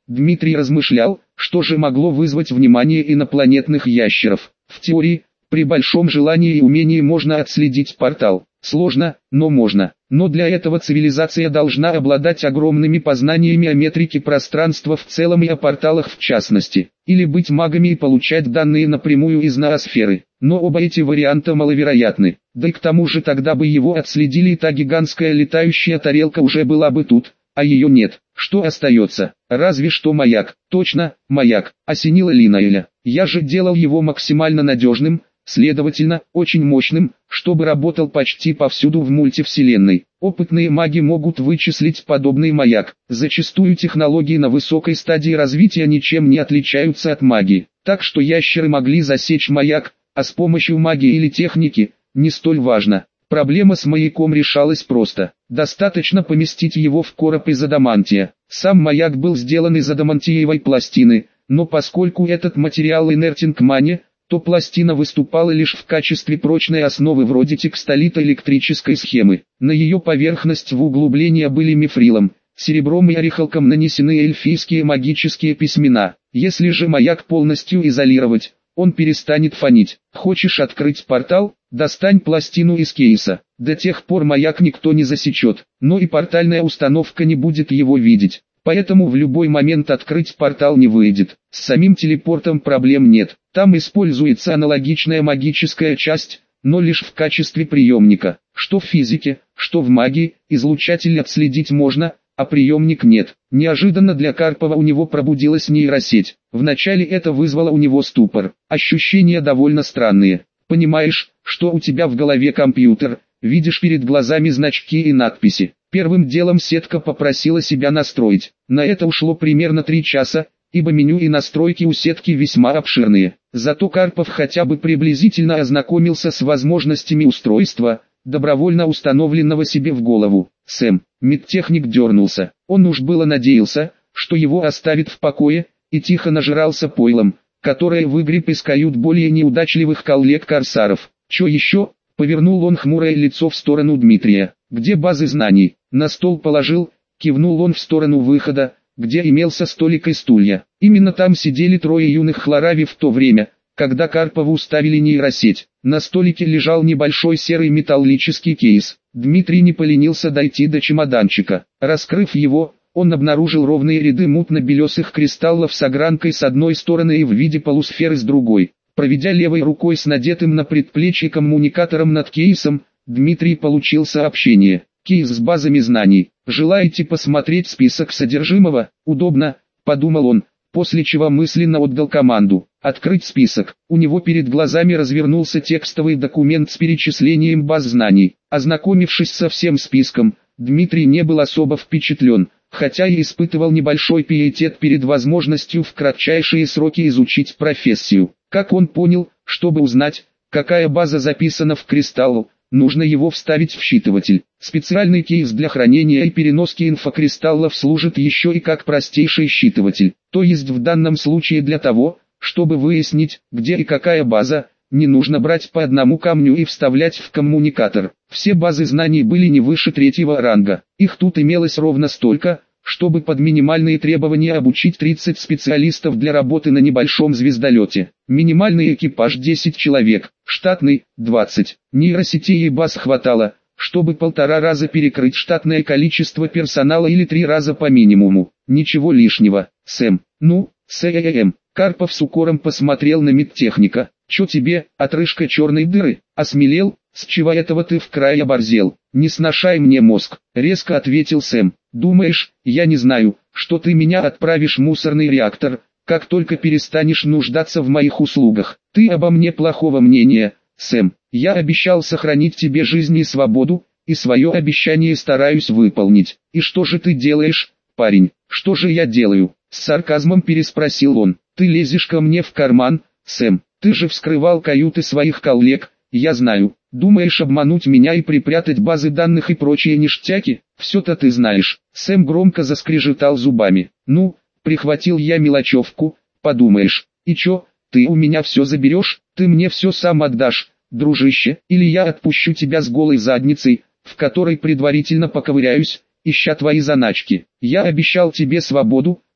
Дмитрий размышлял, что же могло вызвать внимание инопланетных ящеров. В теории, при большом желании и умении можно отследить портал. Сложно, но можно. Но для этого цивилизация должна обладать огромными познаниями о метрике пространства в целом и о порталах в частности. Или быть магами и получать данные напрямую из ноосферы. Но оба эти варианта маловероятны. Да и к тому же тогда бы его отследили, и та гигантская летающая тарелка уже была бы тут, а ее нет. Что остается? Разве что маяк. Точно, маяк. Осенила Линаэля. Я же делал его максимально надежным, следовательно, очень мощным, чтобы работал почти повсюду в мультивселенной. Опытные маги могут вычислить подобный маяк. Зачастую технологии на высокой стадии развития ничем не отличаются от магии. Так что ящеры могли засечь маяк, а с помощью магии или техники, не столь важно. Проблема с маяком решалась просто. Достаточно поместить его в короб из адамантия. Сам маяк был сделан из адамантиевой пластины, но поскольку этот материал инертен к мане, то пластина выступала лишь в качестве прочной основы вроде текстолита электрической схемы. На ее поверхность в углубления были мифрилом, серебром и орехалком нанесены эльфийские магические письмена. Если же маяк полностью изолировать, он перестанет фонить. Хочешь открыть портал? Достань пластину из кейса. До тех пор маяк никто не засечет, но и портальная установка не будет его видеть. Поэтому в любой момент открыть портал не выйдет. С самим телепортом проблем нет. Там используется аналогичная магическая часть, но лишь в качестве приемника. Что в физике, что в магии, излучатель отследить можно, а приемник нет. Неожиданно для Карпова у него пробудилась нейросеть. Вначале это вызвало у него ступор. Ощущения довольно странные. Понимаешь, что у тебя в голове компьютер, видишь перед глазами значки и надписи. Первым делом сетка попросила себя настроить. На это ушло примерно три часа, ибо меню и настройки у сетки весьма обширные. Зато Карпов хотя бы приблизительно ознакомился с возможностями устройства, добровольно установленного себе в голову. Сэм, медтехник дернулся. Он уж было надеялся, что его оставит в покое, и тихо нажирался пойлом, которое выгреб из кают более неудачливых коллег-корсаров. Чё еще? Повернул он хмурое лицо в сторону Дмитрия. Где базы знаний? На стол положил, кивнул он в сторону выхода, где имелся столик и стулья. Именно там сидели трое юных хлорави в то время, когда Карпову ставили нейросеть. На столике лежал небольшой серый металлический кейс. Дмитрий не поленился дойти до чемоданчика. Раскрыв его, он обнаружил ровные ряды мутно-белесых кристаллов с огранкой с одной стороны и в виде полусферы с другой. Проведя левой рукой с надетым на предплечье коммуникатором над кейсом, Дмитрий получил сообщение. Кейс с базами знаний. Желаете посмотреть список содержимого? Удобно, подумал он, после чего мысленно отдал команду. Открыть список. У него перед глазами развернулся текстовый документ с перечислением баз знаний. Ознакомившись со всем списком, Дмитрий не был особо впечатлен, хотя и испытывал небольшой пиетет перед возможностью в кратчайшие сроки изучить профессию. Как он понял, чтобы узнать, какая база записана в кристалл, нужно его вставить в считыватель. Специальный кейс для хранения и переноски инфокристаллов служит еще и как простейший считыватель. То есть в данном случае для того, чтобы выяснить, где и какая база, не нужно брать по одному камню и вставлять в коммуникатор. Все базы знаний были не выше третьего ранга. Их тут имелось ровно столько, чтобы под минимальные требования обучить тридцать специалистов для работы на небольшом звездолете. Минимальный экипаж десять человек, штатный – двадцать. Нейросетей и баз хватало, чтобы полтора раза перекрыть штатное количество персонала или три раза по минимуму. Ничего лишнего. Сэм, ну, Сэм. Карпов с укором посмотрел на медтехника. Чё тебе, отрыжка черной дыры, осмелел? С чего этого ты в край оборзел? Не сношай мне мозг, резко ответил Сэм. Думаешь, я не знаю, что ты меня отправишь в мусорный реактор, как только перестанешь нуждаться в моих услугах. Ты обо мне плохого мнения, Сэм. Я обещал сохранить тебе жизнь и свободу, и свое обещание стараюсь выполнить. И что же ты делаешь, парень? Что же я делаю? С сарказмом переспросил он. Ты лезешь ко мне в карман, Сэм. Ты же вскрывал каюты своих коллег, я знаю. Думаешь обмануть меня и припрятать базы данных и прочие ништяки? Все-то ты знаешь. Сэм громко заскрежетал зубами. Ну, прихватил я мелочевку, подумаешь. И чё, ты у меня все заберешь? Ты мне все сам отдашь, дружище, или я отпущу тебя с голой задницей, в которой предварительно поковыряюсь, ища твои заначки. Я обещал тебе свободу,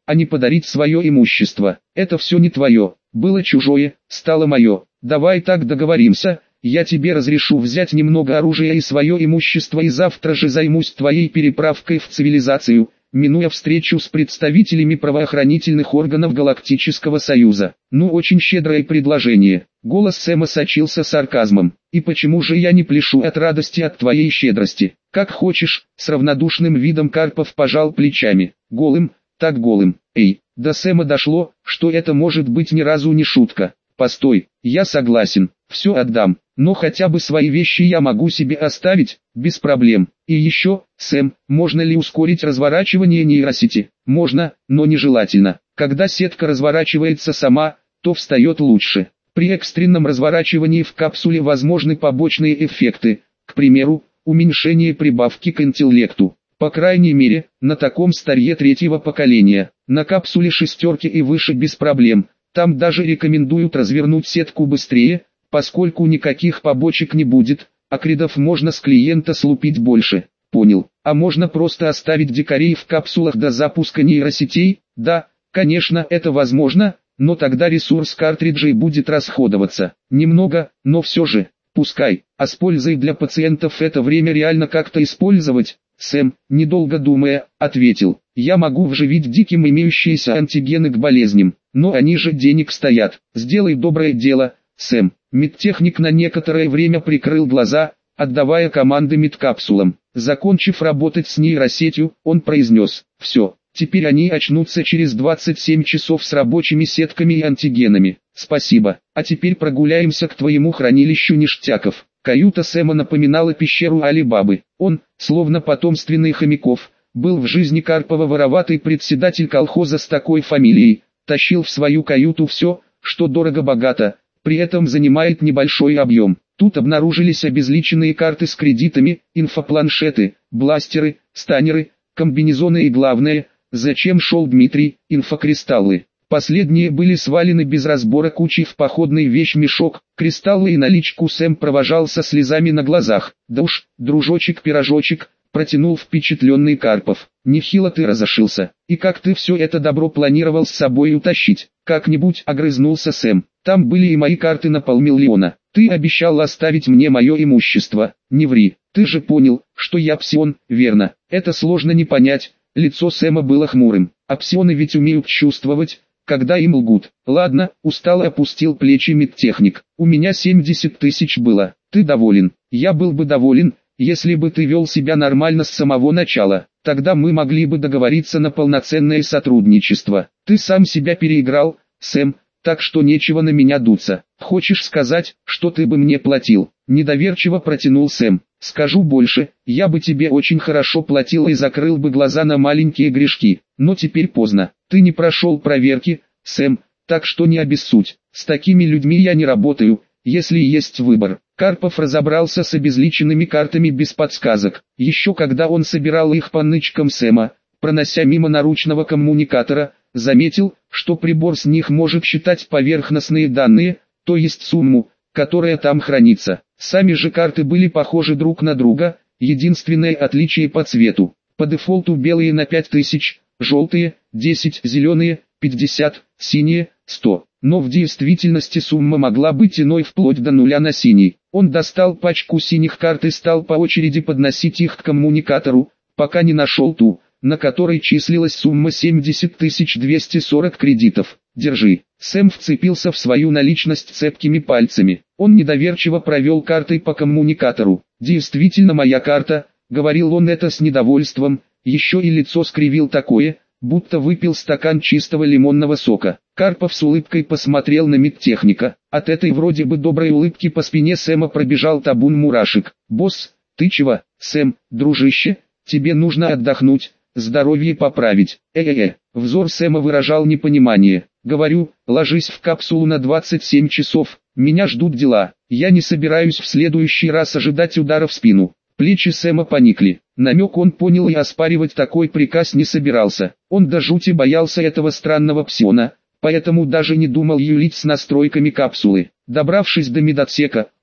а не подарить свое имущество. Это все не твое, было чужое, стало мое. Давай так договоримся, я тебе разрешу взять немного оружия и свое имущество и завтра же займусь твоей переправкой в цивилизацию, минуя встречу с представителями правоохранительных органов Галактического Союза. Ну, очень щедрое предложение. Голос Сэма сочился сарказмом. И почему же я не пляшу от радости от твоей щедрости? Как хочешь, с равнодушным видом Карпов пожал плечами. Голым, так голым. Эй, до Сэма дошло, что это может быть ни разу не шутка. Постой, я согласен, все отдам, но хотя бы свои вещи я могу себе оставить, без проблем. И еще, Сэм, можно ли ускорить разворачивание нейросети? Можно, но нежелательно. Когда сетка разворачивается сама, то встает лучше. При экстренном разворачивании в капсуле возможны побочные эффекты, к примеру, уменьшение прибавки к интеллекту. По крайней мере, на таком старье третьего поколения. На капсуле шестерки и выше без проблем. Там даже рекомендуют развернуть сетку быстрее, поскольку никаких побочек не будет, а кредов можно с клиента слупить больше. Понял. А можно просто оставить дикарей в капсулах до запуска нейросетей? Да, конечно, это возможно, но тогда ресурс картриджей будет расходоваться. Немного, но все же, пускай. А с пользой для пациентов это время реально как-то использовать? Сэм, недолго думая, ответил. Я могу вживить диким имеющиеся антигены к болезням, но они же денег стоят. Сделай доброе дело, Сэм. Медтехник на некоторое время прикрыл глаза, отдавая команды медкапсулам. Закончив работать с нейросетью, он произнес: «Все, теперь они очнутся через двадцать семь часов с рабочими сетками и антигенами. Спасибо, а теперь прогуляемся к твоему хранилищу ништяков». Каюта Сэма напоминала пещеру Али-Бабы. Он, словно потомственный Хомяков, был в жизни Карпова вороватый председатель колхоза с такой фамилией, тащил в свою каюту все, что дорого-богато, при этом занимает небольшой объем. Тут обнаружились обезличенные карты с кредитами, инфопланшеты, бластеры, станеры, комбинезоны и главное, зачем шел Дмитрий, инфокристаллы. Последние были свалены без разбора кучей в походный вещмешок, кристаллы и наличку Сэм провожал со слезами на глазах. «Да уж, дружочек-пирожочек», протянул впечатленный Карпов. «Нехило ты разошился. И как ты все это добро планировал с собой утащить?» «Как-нибудь», огрызнулся Сэм. «Там были и мои карты на полмиллиона. Ты обещал оставить мне мое имущество. Не ври, ты же понял, что я псион, верно?» «Это сложно не понять». Лицо Сэма было хмурым. «А псионы ведь умеют чувствовать, когда им лгут». «Ладно», устало опустил плечи медтехник. «У меня семьдесят тысяч было. Ты доволен?» «Я был бы доволен, если бы ты вел себя нормально с самого начала. Тогда мы могли бы договориться на полноценное сотрудничество. Ты сам себя переиграл, Сэм, так что нечего на меня дуться. Хочешь сказать, что ты бы мне платил?» Недоверчиво протянул Сэм. «Скажу больше, я бы тебе очень хорошо платил и закрыл бы глаза на маленькие грешки. Но теперь поздно. Ты не прошел проверки, Сэм, так что не обессудь. С такими людьми я не работаю, если есть выбор». Карпов разобрался с обезличенными картами без подсказок. Еще когда он собирал их по нычкам Сэма, пронося мимо наручного коммуникатора, заметил, что прибор с них может считать поверхностные данные, то есть сумму, которая там хранится. Сами же карты были похожи друг на друга, единственное отличие по цвету. По дефолту белые на пять тысяч, желтые, десять, зеленые, пятьдесят, синие, сто. Но в действительности сумма могла быть иной вплоть до нуля на синий. Он достал пачку синих карт и стал по очереди подносить их к коммуникатору, пока не нашел ту, на которой числилась сумма семьдесят тысяч двести сорок кредитов. «Держи». Сэм вцепился в свою наличность цепкими пальцами. Он недоверчиво провел картой по коммуникатору. «Действительно моя карта», — говорил он это с недовольством, еще и лицо скривил такое, будто выпил стакан чистого лимонного сока. Карпов с улыбкой посмотрел на медтехника. От этой вроде бы доброй улыбки по спине Сэма пробежал табун мурашек. «Босс, ты чего?» «Сэм, дружище, тебе нужно отдохнуть, здоровье поправить». «Э-э-э». Взор Сэма выражал непонимание. «Говорю, ложись в капсулу на двадцать семь часов, меня ждут дела. Я не собираюсь в следующий раз ожидать удара в спину». Плечи Сэма поникли. Намек он понял и оспаривать такой приказ не собирался. Он до жути боялся этого странного псиона, поэтому даже не думал юлить с настройками капсулы. Добравшись до медотсека,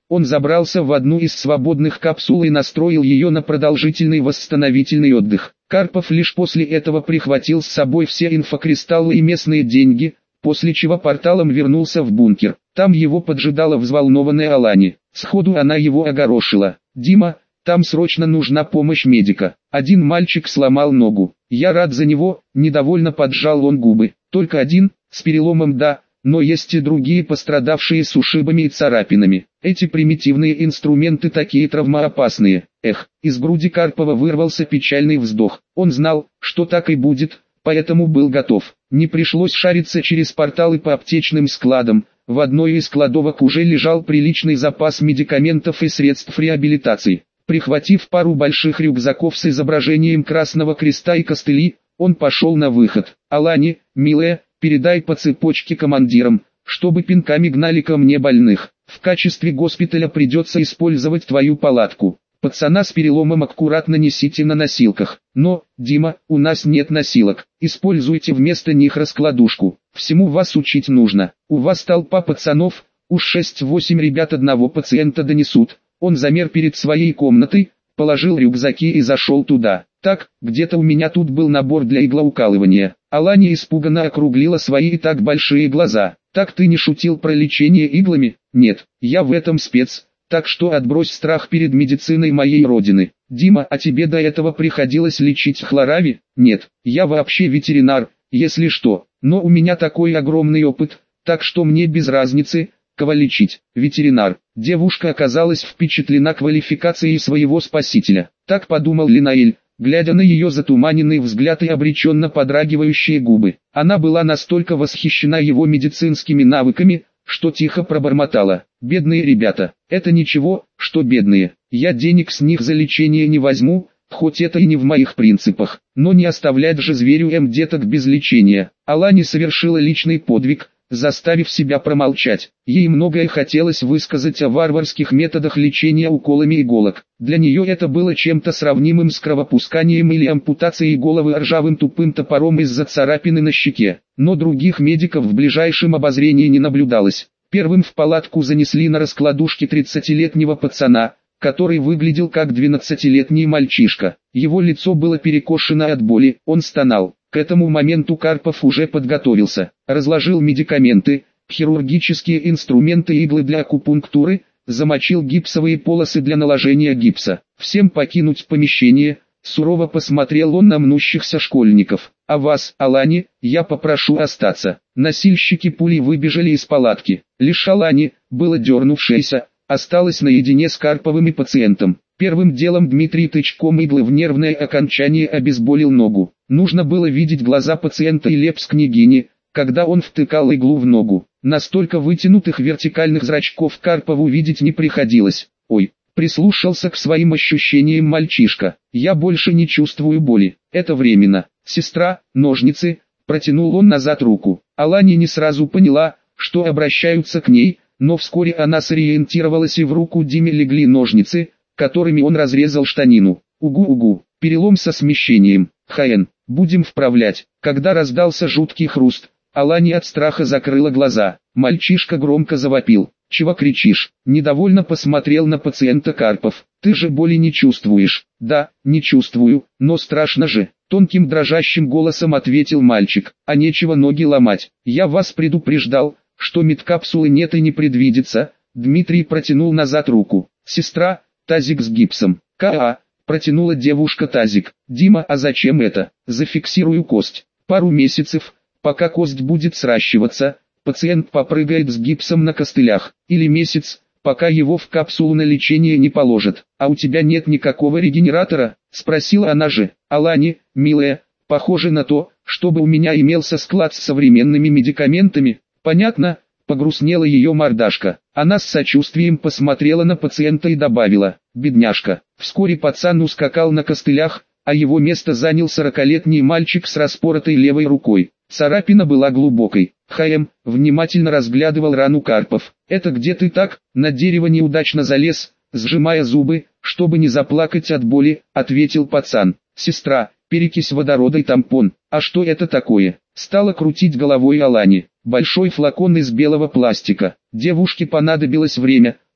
Он забрался в одну из свободных капсул и настроил ее на продолжительный восстановительный отдых. Карпов лишь после этого прихватил с собой все инфокристаллы и местные деньги, после чего порталом вернулся в бункер. Там его поджидала взволнованная Алани. Сходу она его огорошила. «Дима, там срочно нужна помощь медика. Один мальчик сломал ногу. Я рад за него», недовольно поджал он губы. «Только один, с переломом да, но есть и другие пострадавшие с ушибами и царапинами. Эти примитивные инструменты такие травмоопасные». Эх, из груди Карпова вырвался печальный вздох. Он знал, что так и будет, поэтому был готов. Не пришлось шариться через порталы по аптечным складам. В одной из кладовок уже лежал приличный запас медикаментов и средств реабилитации. Прихватив пару больших рюкзаков с изображением Красного Креста и костыли, он пошел на выход. «Алани, милая, передай по цепочке командирам, чтобы пинками гнали ко мне больных. В качестве госпиталя придется использовать твою палатку. Пацана с переломом аккуратно несите на носилках. Но, Дима, у нас нет носилок. Используйте вместо них раскладушку. Всему вас учить нужно. У вас толпа пацанов, уж шесть-восемь ребят одного пациента донесут». Он замер перед своей комнатой, положил рюкзаки и зашел туда. «Так, где-то у меня тут был набор для иглоукалывания». Алани испуганно округлила свои и так большие глаза. «Так ты не шутил про лечение иглами?» «Нет, я в этом спец, так что отбрось страх перед медициной моей родины». «Дима, а тебе до этого приходилось лечить хлорави?» «Нет, я вообще ветеринар, если что, но у меня такой огромный опыт, так что мне без разницы, кого лечить». «Ветеринар». Девушка оказалась впечатлена квалификацией своего спасителя. Так подумал Линаэль, глядя на ее затуманенный взгляд и обреченно подрагивающие губы. Она была настолько восхищена его медицинскими навыками, что тихо пробормотала: «Бедные ребята». «Это ничего, что бедные. Я денег с них за лечение не возьму, хоть это и не в моих принципах. Но не оставлять же зверю М деток без лечения». Алани совершила личный подвиг, заставив себя промолчать. Ей многое хотелось высказать о варварских методах лечения уколами иголок. Для нее это было чем-то сравнимым с кровопусканием или ампутацией головы ржавым тупым топором из-за царапины на щеке. Но других медиков в ближайшем обозрении не наблюдалось. Первым в палатку занесли на раскладушке тридцатилетнего пацана, который выглядел как двенадцатилетний мальчишка. Его лицо было перекошено от боли, он стонал. К этому моменту Карпов уже подготовился, разложил медикаменты, хирургические инструменты, иглы для акупунктуры, замочил гипсовые полосы для наложения гипса. «Всем покинуть помещение», — сурово посмотрел он на мнущихся школьников. «А вас, Алани, я попрошу остаться». Носильщики пулей выбежали из палатки. Лишь Алани, было дернувшаяся, осталась наедине с Карповым и пациентом. Первым делом Дмитрий тычком иглы в нервное окончание обезболил ногу. Нужно было видеть глаза пациента и лепс княгини, когда он втыкал иглу в ногу. Настолько вытянутых вертикальных зрачков Карпову видеть не приходилось. «Ой», прислушался к своим ощущениям мальчишка, «я больше не чувствую боли, это временно». «Сестра, ножницы», протянул он назад руку. Алани не сразу поняла, что обращаются к ней, но вскоре она сориентировалась и в руку Диме легли ножницы, которыми он разрезал штанину. «Угу-угу, перелом со смещением, Хаен, будем вправлять». Когда раздался жуткий хруст, Алани от страха закрыла глаза. Мальчишка громко завопил. «Чего кричишь?» Недовольно посмотрел на пациента Карпов. «Ты же боли не чувствуешь?» «Да, не чувствую, но страшно же», тонким дрожащим голосом ответил мальчик. «А нечего ноги ломать. Я вас предупреждал, что медкапсулы нет и не предвидится». Дмитрий протянул назад руку. «Сестра, тазик с гипсом». «Ка-а», протянула девушка тазик. «Дима, а зачем это?» «Зафиксирую кость. Пару месяцев, пока кость будет сращиваться, пациент попрыгает с гипсом на костылях. Или месяц, пока его в капсулу на лечение не положат. А у тебя нет никакого регенератора?» Спросила она же. «Алани, милая, похоже на то, чтобы у меня имелся склад с современными медикаментами». «Понятно». Погрустнела ее мордашка. Она с сочувствием посмотрела на пациента и добавила: «Бедняжка». Вскоре пацан ускакал на костылях, а его место занял сорокалетний мальчик с распоротой левой рукой. Царапина была глубокой. «Хаем», внимательно разглядывал рану Карпов. «Это где ты так?» «На дерево неудачно залез», сжимая зубы, чтобы не заплакать от боли, ответил пацан. «Сестра, перекись водорода и тампон». «А что это такое?» Стала крутить головой Алани. «Большой флакон из белого пластика». Девушке понадобилось время,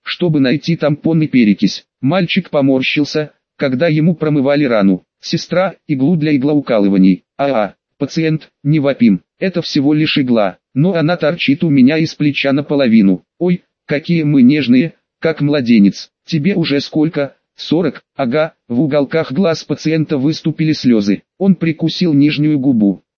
чтобы найти тампон и перекись. Мальчик поморщился, когда ему промывали рану. Сестра, иглу для иглоукалываний. А-а, пациент, не вопим, это всего лишь игла, но она торчит у меня из плеча наполовину. Ой, какие мы нежные, как младенец. Тебе уже сколько? Сорок, ага. В уголках глаз пациента выступили слезы. Он прикусил нижнюю губу.